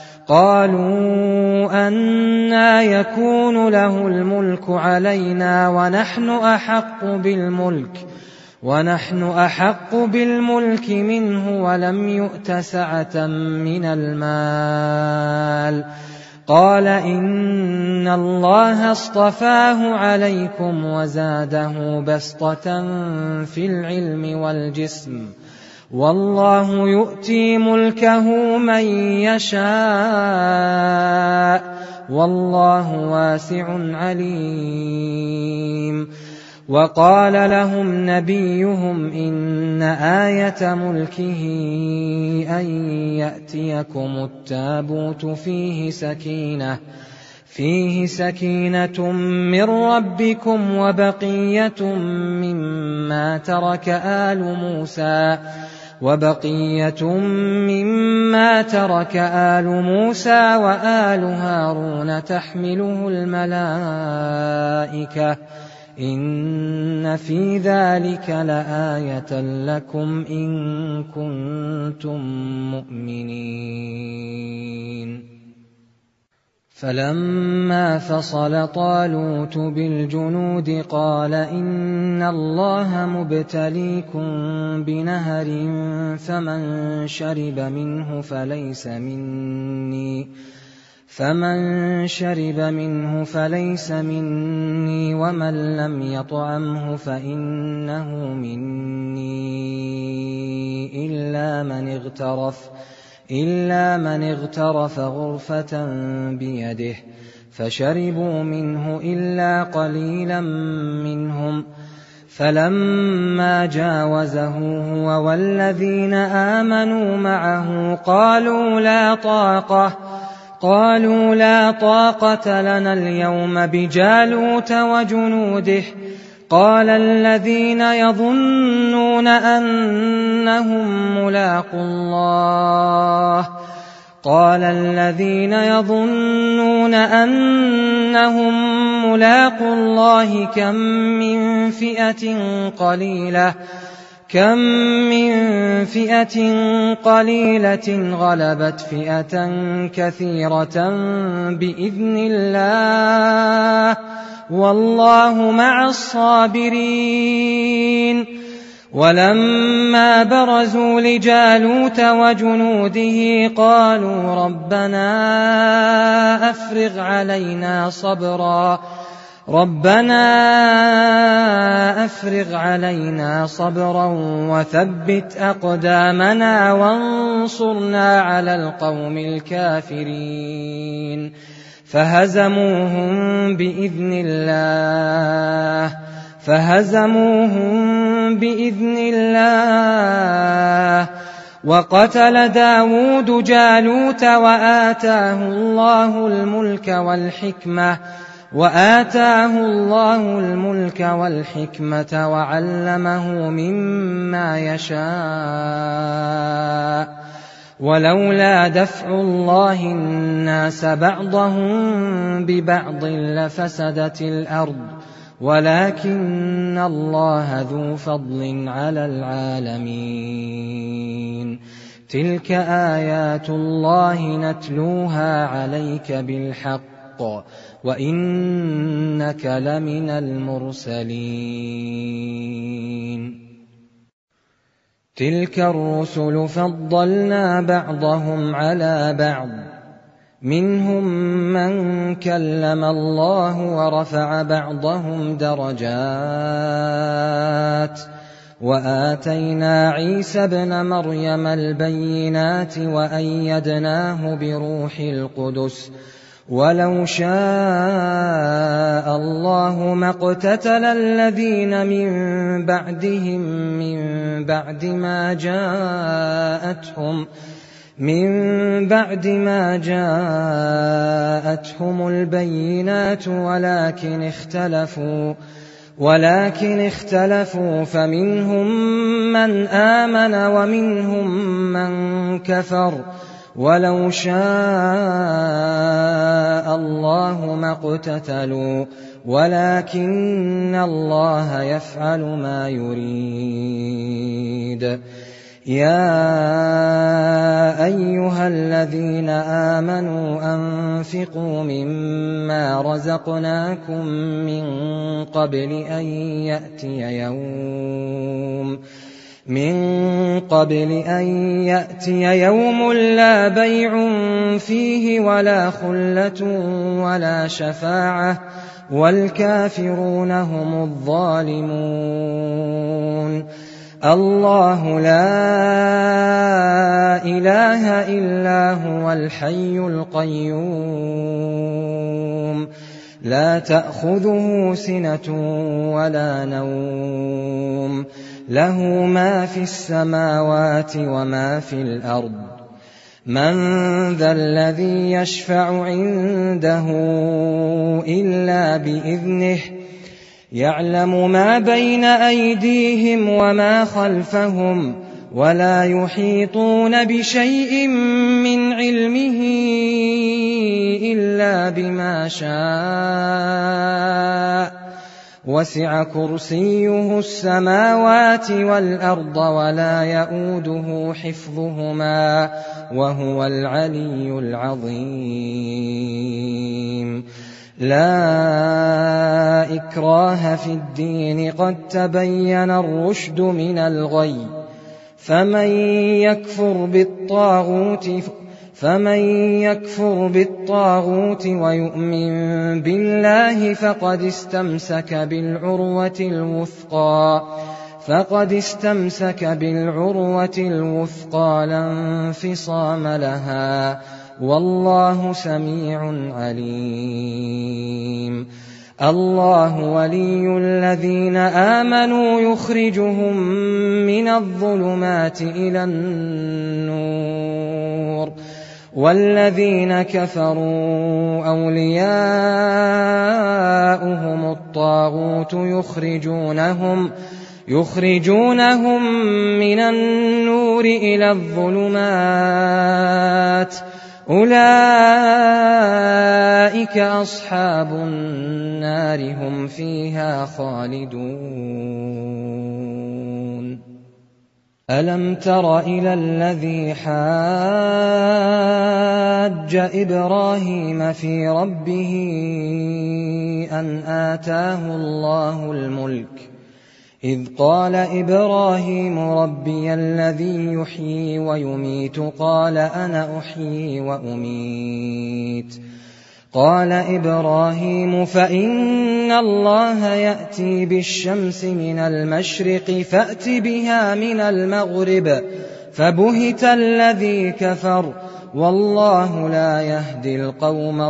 قالوا أنى يكون له الملك علينا ونحن أحق بالملك ونحن أحق بالملك منه ولم يؤت سعة من المال. قال إن الله اصطفاه عليكم وزاده بسطة في العلم والجسم، والله يؤتي ملكه من يشاء، والله واسع عليم. وقال لهم نبيهم إن آية ملكه أن يأتيكم التابوت فيه سكينة فيه سكينة من ربكم وبقية مما ترك آل موسى وبقية مما ترك آل موسى وآل هارون تحمله الملائكة، إن في ذلك لآية لكم إن كنتم مؤمنين. فلما فصل طالوت بالجنود قال إن الله مبتليكم بنهر فمن شرب منه فليس مني فمن شرب منه فليس مني ومن لم يطعمه فإنه مني إلا من اغترف إلا من اغترف غرفة بيده، فشربوا منه إلا قليلا منهم. فلما جاوزه هو والذين آمنوا معه قالوا لا طاقة قالوا لا طاقة لنا اليوم بجالوت وجنوده. قال الذين يظنون أنهم ملاقو الله قال الذين يظنون أنهم ملاقو الله كم من فئة قليلة كم من فئة قليلة غلبت فئة كثيرة بإذن الله، والله مع الصابرين. ولما برزوا لجالوت وجنوده قالوا ربنا أفرغ علينا صبرا ربنا أفرغ علينا صبرا وثبت أقدامنا وانصرنا على القوم الكافرين. فهزموهم بإذن الله فهزموهم بإذن الله وقتل داود جالوت وآتاه الله الملك والحكمة وآتاه الله الملك والحكمة وعلمه مما يشاء. ولولا دفع الله الناس بعضهم ببعض لفسدت الأرض ولكن الله ذو فضل على العالمين. تلك آيات الله نتلوها عليك بالحق وإنك لمن المرسلين. تلك الرسل فضلنا بعضهم على بعض، منهم من كلم الله ورفع بعضهم درجات، وآتينا عيسى ابن مريم البينات وأيدناه بروح القدس، ولو شاء الله ما اقتتل الذين من بعدهم من بعد ما جاءتهم من بعد ما جاءتهم البينات ولكن اختلفوا ولكن اختلفوا فمنهم من آمن ومنهم من كفر، ولو شاء الله ما اقتتلوا ولكن الله يفعل ما يريد. يا أيها الذين آمنوا أنفقوا مما رزقناكم من قبل أن يأتي يوم من قبل أن يأتي يوم لا بيع فيه ولا خلة ولا شفاعة والكافرون هم الظالمون. الله لا إله إلا هو الحي القيوم، لا تأخذه سنة ولا نوم، له ما في السماوات وما في الأرض. من ذا الذي يشفع عنده إلا بإذنه، يعلم ما بين أيديهم وما خلفهم، ولا يحيطون بشيء من علمه إلا بما شاء، وسع كرسيه السماوات والأرض ولا يؤوده حفظهما وهو العلي العظيم. لا إكراه في الدين، قد تبين الرشد من الغي، فمن يكفر بالطاغوت فمن يكفر بالطاغوت ويؤمن بالله فقد استمسك بالعروة الوثقى فقد استمسك بالعروة الوثقى لا انفصام لها، والله سميع عليم. الله ولي الذين آمنوا يخرجهم من الظلمات إلى النور، والذين كفروا أولياؤهم الطاغوت يخرجونهم يخرجونهم من النور إلى الظلمات، أولئك أصحاب النار هم فيها خالدون. ألم تر إلى الذي حاج إبراهيم في ربه أن آتاه الله الملك، إذ قال إبراهيم ربي الذي يحيي ويميت، قال أنا أحيي وأميت. قال إبراهيم فإن الله يأتي بالشمس من المشرق فأت بها من المغرب، فبهت الذي كفر، والله لا يهدي القوم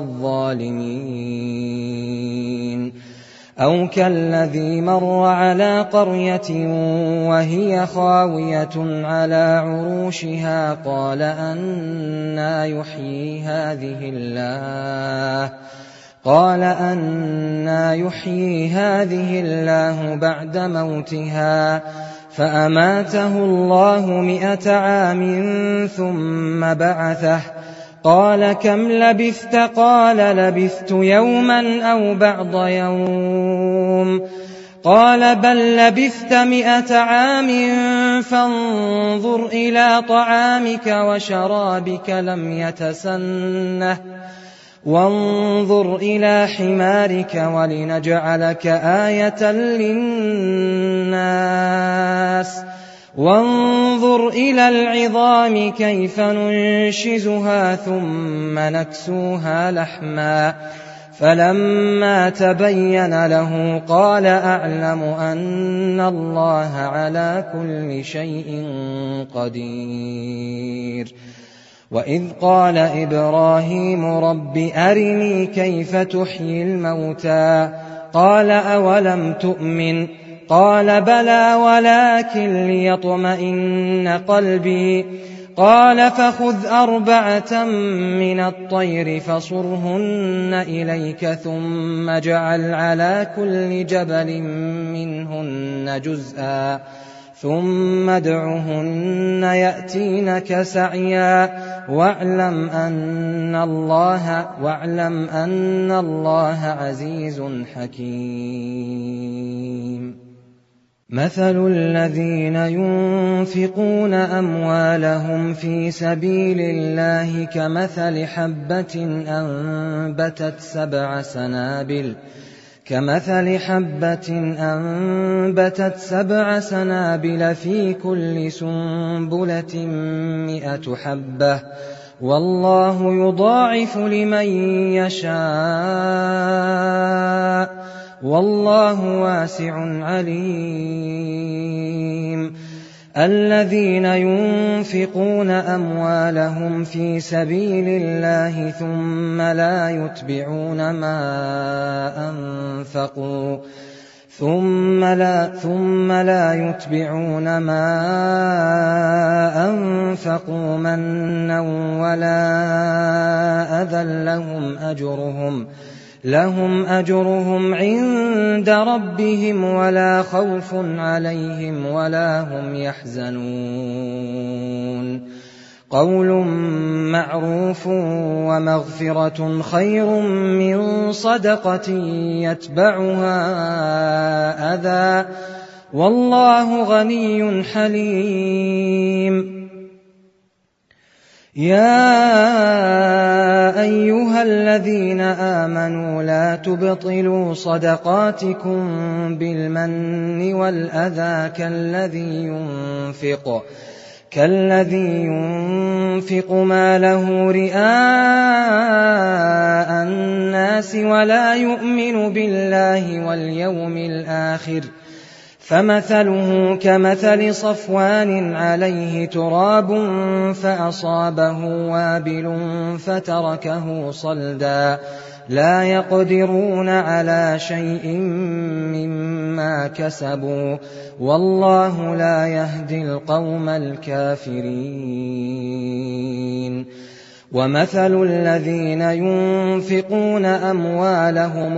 الظالمين. أو كالذي مر على قرية وهي خاوية على عروشها، قال أنى يحيي هذه الله قال أنى يحيي هذه الله بعد موتها، فأماته الله مئة عام ثم بعثه قال كم لبثت؟ قال لبثت يوما أو بعض يوم. قال بل لبثت مئة عام فانظر إلى طعامك وشرابك لم يتسنه وانظر إلى حمارك ولنجعلك آية للناس وانظر إلى العظام كيف ننشزها ثم نكسوها لحما فلما تبين له قال أعلم أن الله على كل شيء قدير. وإذ قال إبراهيم رب أرني كيف تحيي الموتى قال أولم تؤمن قال بلى ولكن ليطمئن قلبي قال فخذ أربعة من الطير فصرهن إليك ثم اجعل على كل جبل منهن جزءا ثم ادعهن يأتينك سعيا واعلم أن الله واعلم أن الله عزيز حكيم. مثل الذين ينفقون أموالهم في سبيل الله كمثل حبة أنبتت سبع سنابل كمثل حبة أنبتت سبع سنابل في كل سنبلة مئة حبة والله يضاعف لمن يشاء والله واسع عليم. الذين ينفقون أموالهم في سبيل الله ثم لا يتبعون ما أنفقوا ثم لا ثم لا يتبعون ما أنفقوا منا ولا أذى لهم أجرهم لهم أجرهم عند ربهم ولا خوف عليهم ولا هم يحزنون. قول معروف ومغفرة خير من صدقة يتبعها أذى والله غني حليم. يا أيها الذين آمنوا لا تبطلوا صدقاتكم بالمن والأذى كالذي ينفق كالذي ينفق ماله رئاء الناس ولا يؤمن بالله واليوم الآخر فمثله كمثل صفوان عليه تراب فأصابه وابل فتركه صلدا لا يقدرون على شيء مما كسبوا والله لا يهدي القوم الكافرين. ومثل الذين ينفقون أموالهم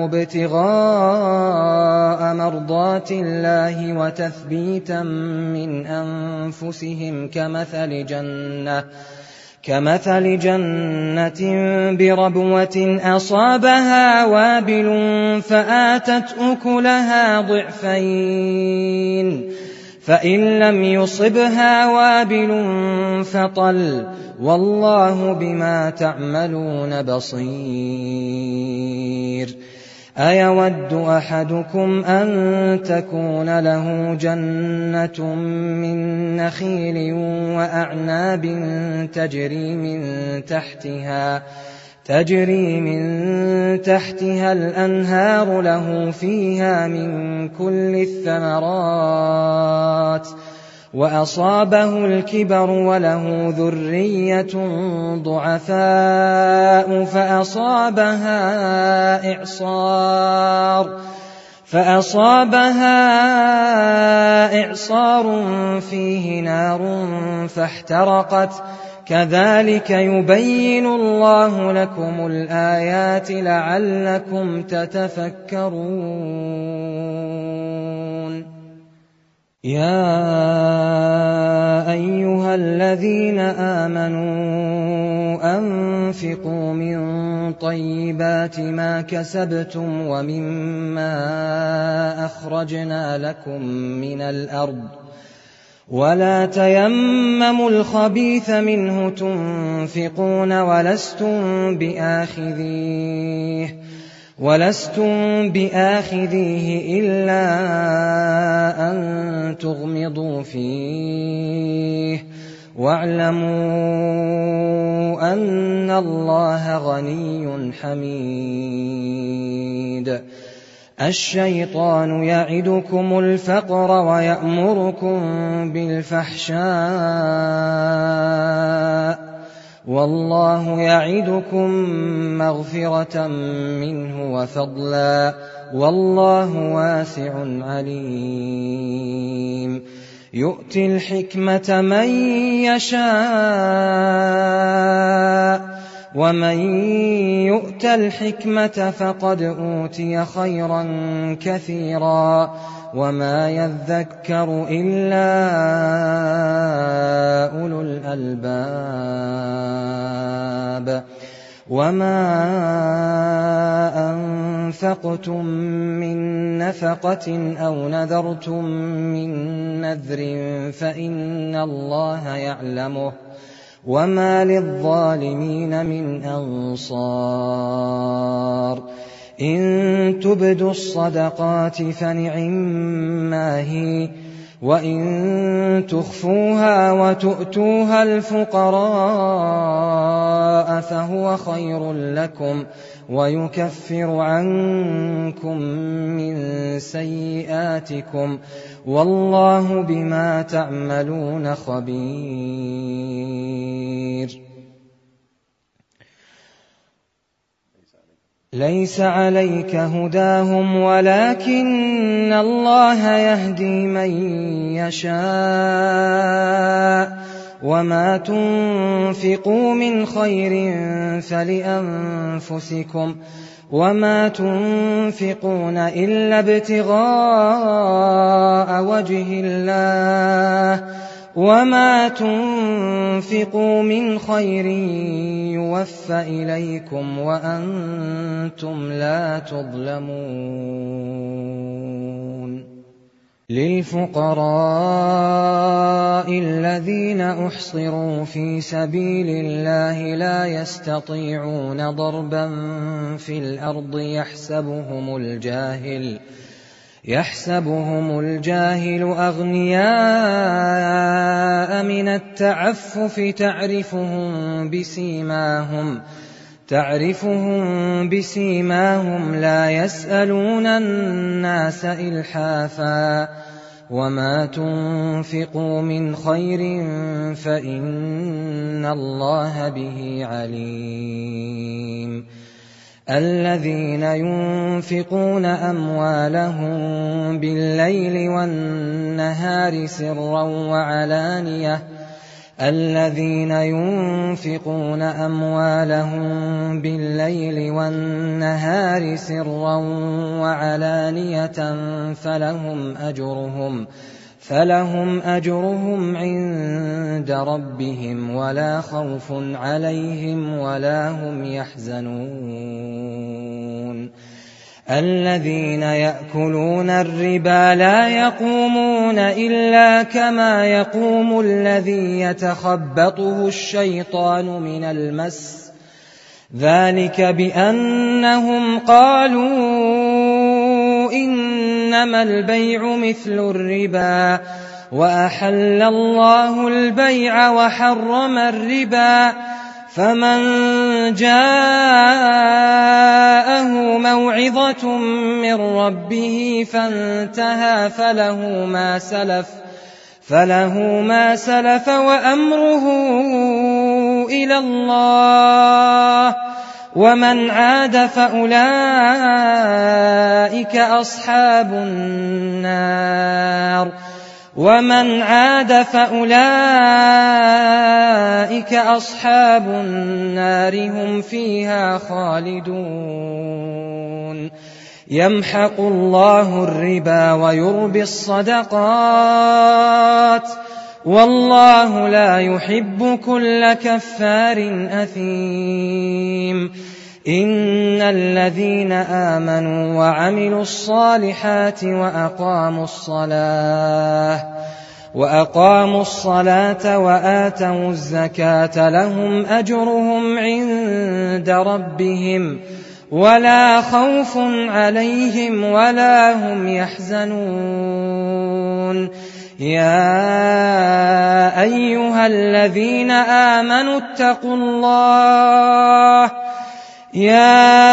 ابتغاء مرضات الله وتثبيتا من أنفسهم كمثل جنة كمثل جنة بربوة أصابها وابل فآتت أكلها ضعفين فإن لم يصبها وابل فطل والله بما تعملون بصير. أيود أحدكم أن تكون له جنة من نخيل وأعناب تجري من تحتها تجري من تحتها الأنهار له فيها من كل الثمرات وأصابه الكبر وله ذرية ضعفاء فأصابها إعصار فأصابها إعصار فيه نار فاحترقت كذلك يبين الله لكم الآيات لعلكم تتفكرون. يا أيها الذين آمنوا أنفقوا من طيبات ما كسبتم ومما أخرجنا لكم من الأرض ولا تيمموا الخبيث منه تنفقون ولستم بآخذيه ولستم بآخذيه إلا أن تغمضوا فيه واعلموا أن الله غني حميد. الشيطان يعدكم الفقر ويأمركم بالفحشاء والله يعدكم مغفرة منه وفضلا والله واسع عليم. يؤتي الحكمة من يشاء ومن يؤت الحكمة فقد أوتي خيرا كثيرا وما يذكر إلا أولو الألباب. وما أنفقتم من نفقة أو نذرتم من نذر فإن الله يعلمه وما للظالمين من أنصار. إن تبدوا الصدقات فنعما هي وإن تخفوها وتؤتوها الفقراء فهو خير لكم ويكفر عنكم من سيئاتكم والله بما تعملون خبير. ليس عليك هداهم ولكن الله يهدي من يشاء وما تنفقوا من خير فلأنفسكم وما تنفقون إلا ابتغاء وجه الله وما تنفقوا من خير يوفى إليكم وأنتم لا تظلمون. للفقراء الذين أحصروا في سبيل الله لا يستطيعون ضربا في الأرض يحسبهم الجاهل يحسبهم الجاهل أغنياء من التعفف تعرفهم بسيماهم تعرفهم بسيماهم لا يسألون الناس إلحافا وما تنفقوا من خير فإن الله به عليم. الذين ينفقون أموالهم بالليل والنهار سرا وعلانية الذين ينفقون أموالهم بالليل والنهار سرا وعلانية فلهم أجرهم فلهم أجرهم عند ربهم ولا خوف عليهم ولا هم يحزنون. الذين يأكلون الربا لا يقومون إلا كما يقوم الذي يتخبطه الشيطان من المس ذلك بأنهم قالوا إنما البيع مثل الربا وأحل الله البيع وحرم الربا فمن جاءه موعظة من ربه فانتهى فله ما سلف فله ما سلف وأمره إلى الله ومن عاد فأولئك أصحاب النار ومن عاد فأولئك أصحاب النار هم فيها خالدون. يمحق الله الربا ويربي الصدقات والله لا يحب كل كفار أثيم. إن الذين آمنوا وعملوا الصالحات وأقاموا الصلاة وأقاموا الصلاة وآتوا الزكاة لهم أجرهم عند ربهم ولا خوف عليهم ولا هم يحزنون. يا أيها الذين آمنوا اتقوا الله يا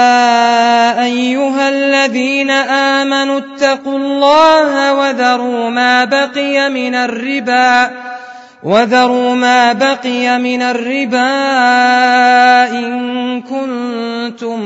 أيها الذين آمنوا اتقوا الله وذروا ما بقي من الربا وذروا ما بقي من الربا إن كنتم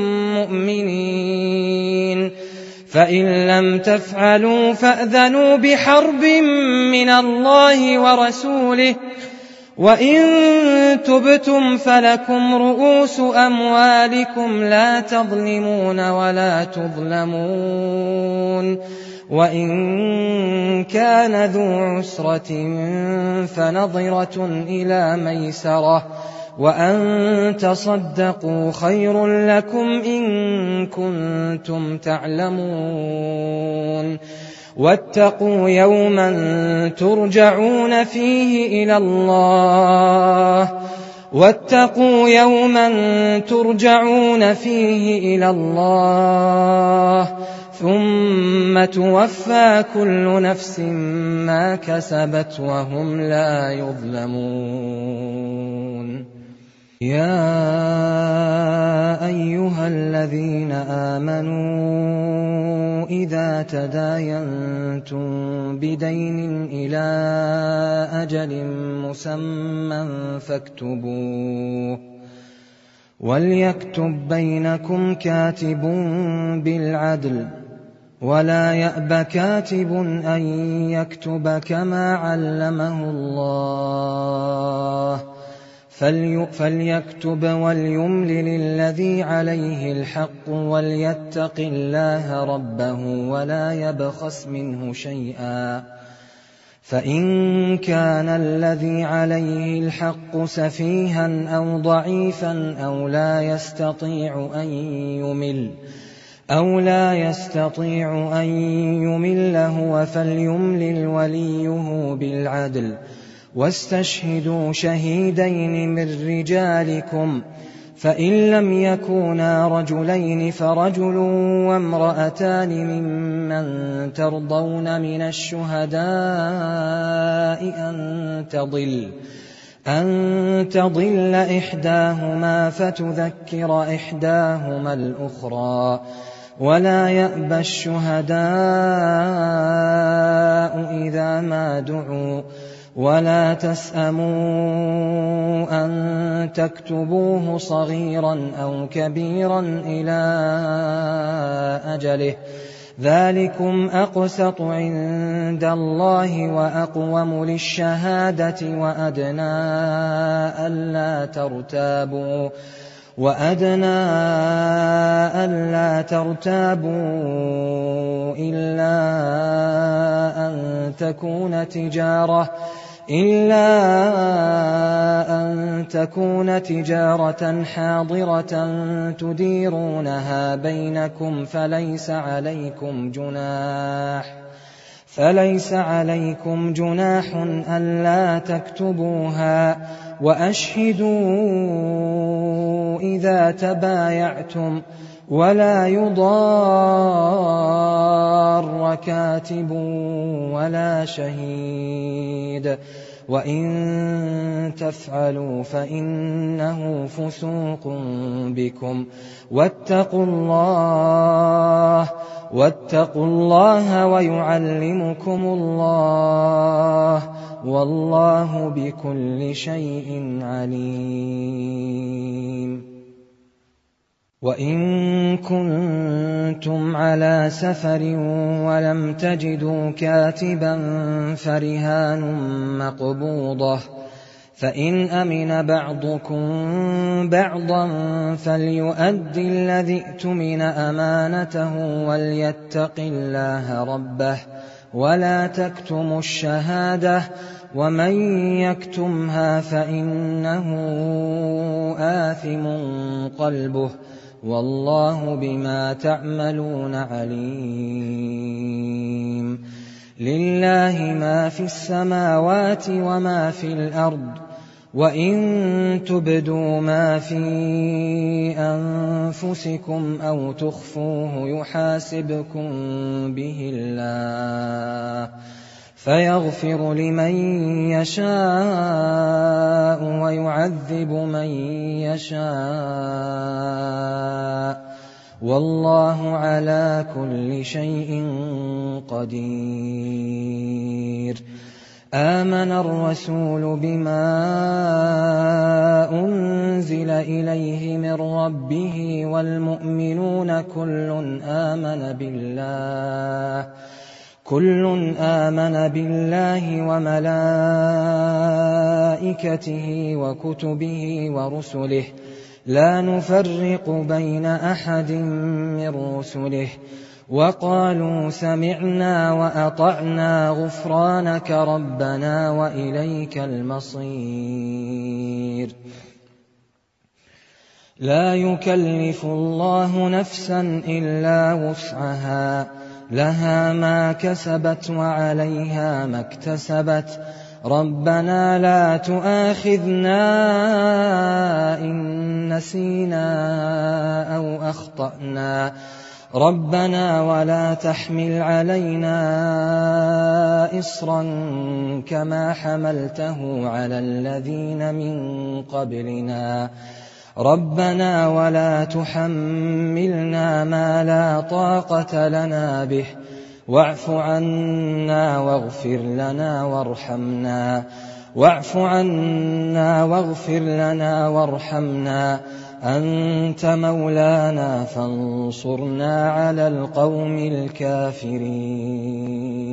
مؤمنين فإن لم تفعلوا فأذنوا بحرب من الله ورسوله وإن تبتم فلكم رؤوس أموالكم لا تظلمون ولا تظلمون. وإن كان ذو عسرة فنظرة إلى ميسرة وأن تصدقوا خير لكم إن كنتم تعلمون. واتقوا يوما ترجعون فيه إلى الله واتقوا يوما ترجعون فيه إلى الله ثم توفى كل نفس ما كسبت وهم لا يظلمون. يا أيها الذين آمنوا إذا تداينتم بدين إلى أجل مسمى فاكتبوه وليكتب بينكم كاتب بالعدل ولا يأب كاتب أن يكتب كما علمه الله فليكتب وليملل الذي عليه الحق وليتق الله ربه ولا يبخس منه شيئا فإن كان الذي عليه الحق سفيها أو ضعيفا أو لا يستطيع أن يمل أو لا يستطيع أن يمل هو فليملل وليه بالعدل واستشهدوا شهيدين من رجالكم فإن لم يكونا رجلين فرجل وامرأتان ممن ترضون من الشهداء أن تضل أن تضل إحداهما فتذكر إحداهما الأخرى ولا يأبى الشهداء إذا ما دعوا ولا تسأموا أن تكتبوه صغيرا أو كبيرا إلى أجله ذلكم أقسط عند الله وأقوم للشهادة وأدنى ألا ترتابوا وأدنى ألا ترتابوا إلا أن تكون تجارة إلا أن تكون تجارة حاضرة تديرونها بينكم فليس عليكم جناح فليس عليكم جناح ألا تكتبوها وأشهدوا إذا تبايعتم ولا يضار كاتب ولا شهيد وإن تفعلوا فإنه فسوق بكم واتقوا الله واتقوا الله ويعلمكم الله والله بكل شيء عليم. وإن كنتم على سفر ولم تجدوا كاتبا فرهان مقبوضة فإن أمن بعضكم بعضا فليؤد الذي اؤتمن أمانته وليتق الله ربه ولا تكتموا الشهادة ومن يكتمها فإنه آثم قلبه والله بما تعملون عليم. لله ما في السماوات وما في الأرض وإن تبدوا ما في أنفسكم أو تخفوه يحاسبكم به الله فيغفر لمن يشاء ويعذب من يشاء والله على كل شيء قدير. آمن الرسول بما أنزل إليه من ربه والمؤمنون كل آمن بالله كل آمن بالله وملائكته وكتبه ورسله لا نفرق بين أحد من رسله وقالوا سمعنا وأطعنا غفرانك ربنا وإليك المصير. لا يكلف الله نفسا إلا وسعها لها ما كسبت وعليها ما اكتسبت ربنا لا تؤاخذنا إن نسينا أو أخطأنا ربنا ولا تحمل علينا إصرا كما حملته على الذين من قبلنا ربنا ولا تحملنا ما لا طاقة لنا به واعف عنا واغفر لنا وارحمنا واعف عنا واغفر لنا وارحمنا أنت مولانا فانصرنا على القوم الكافرين.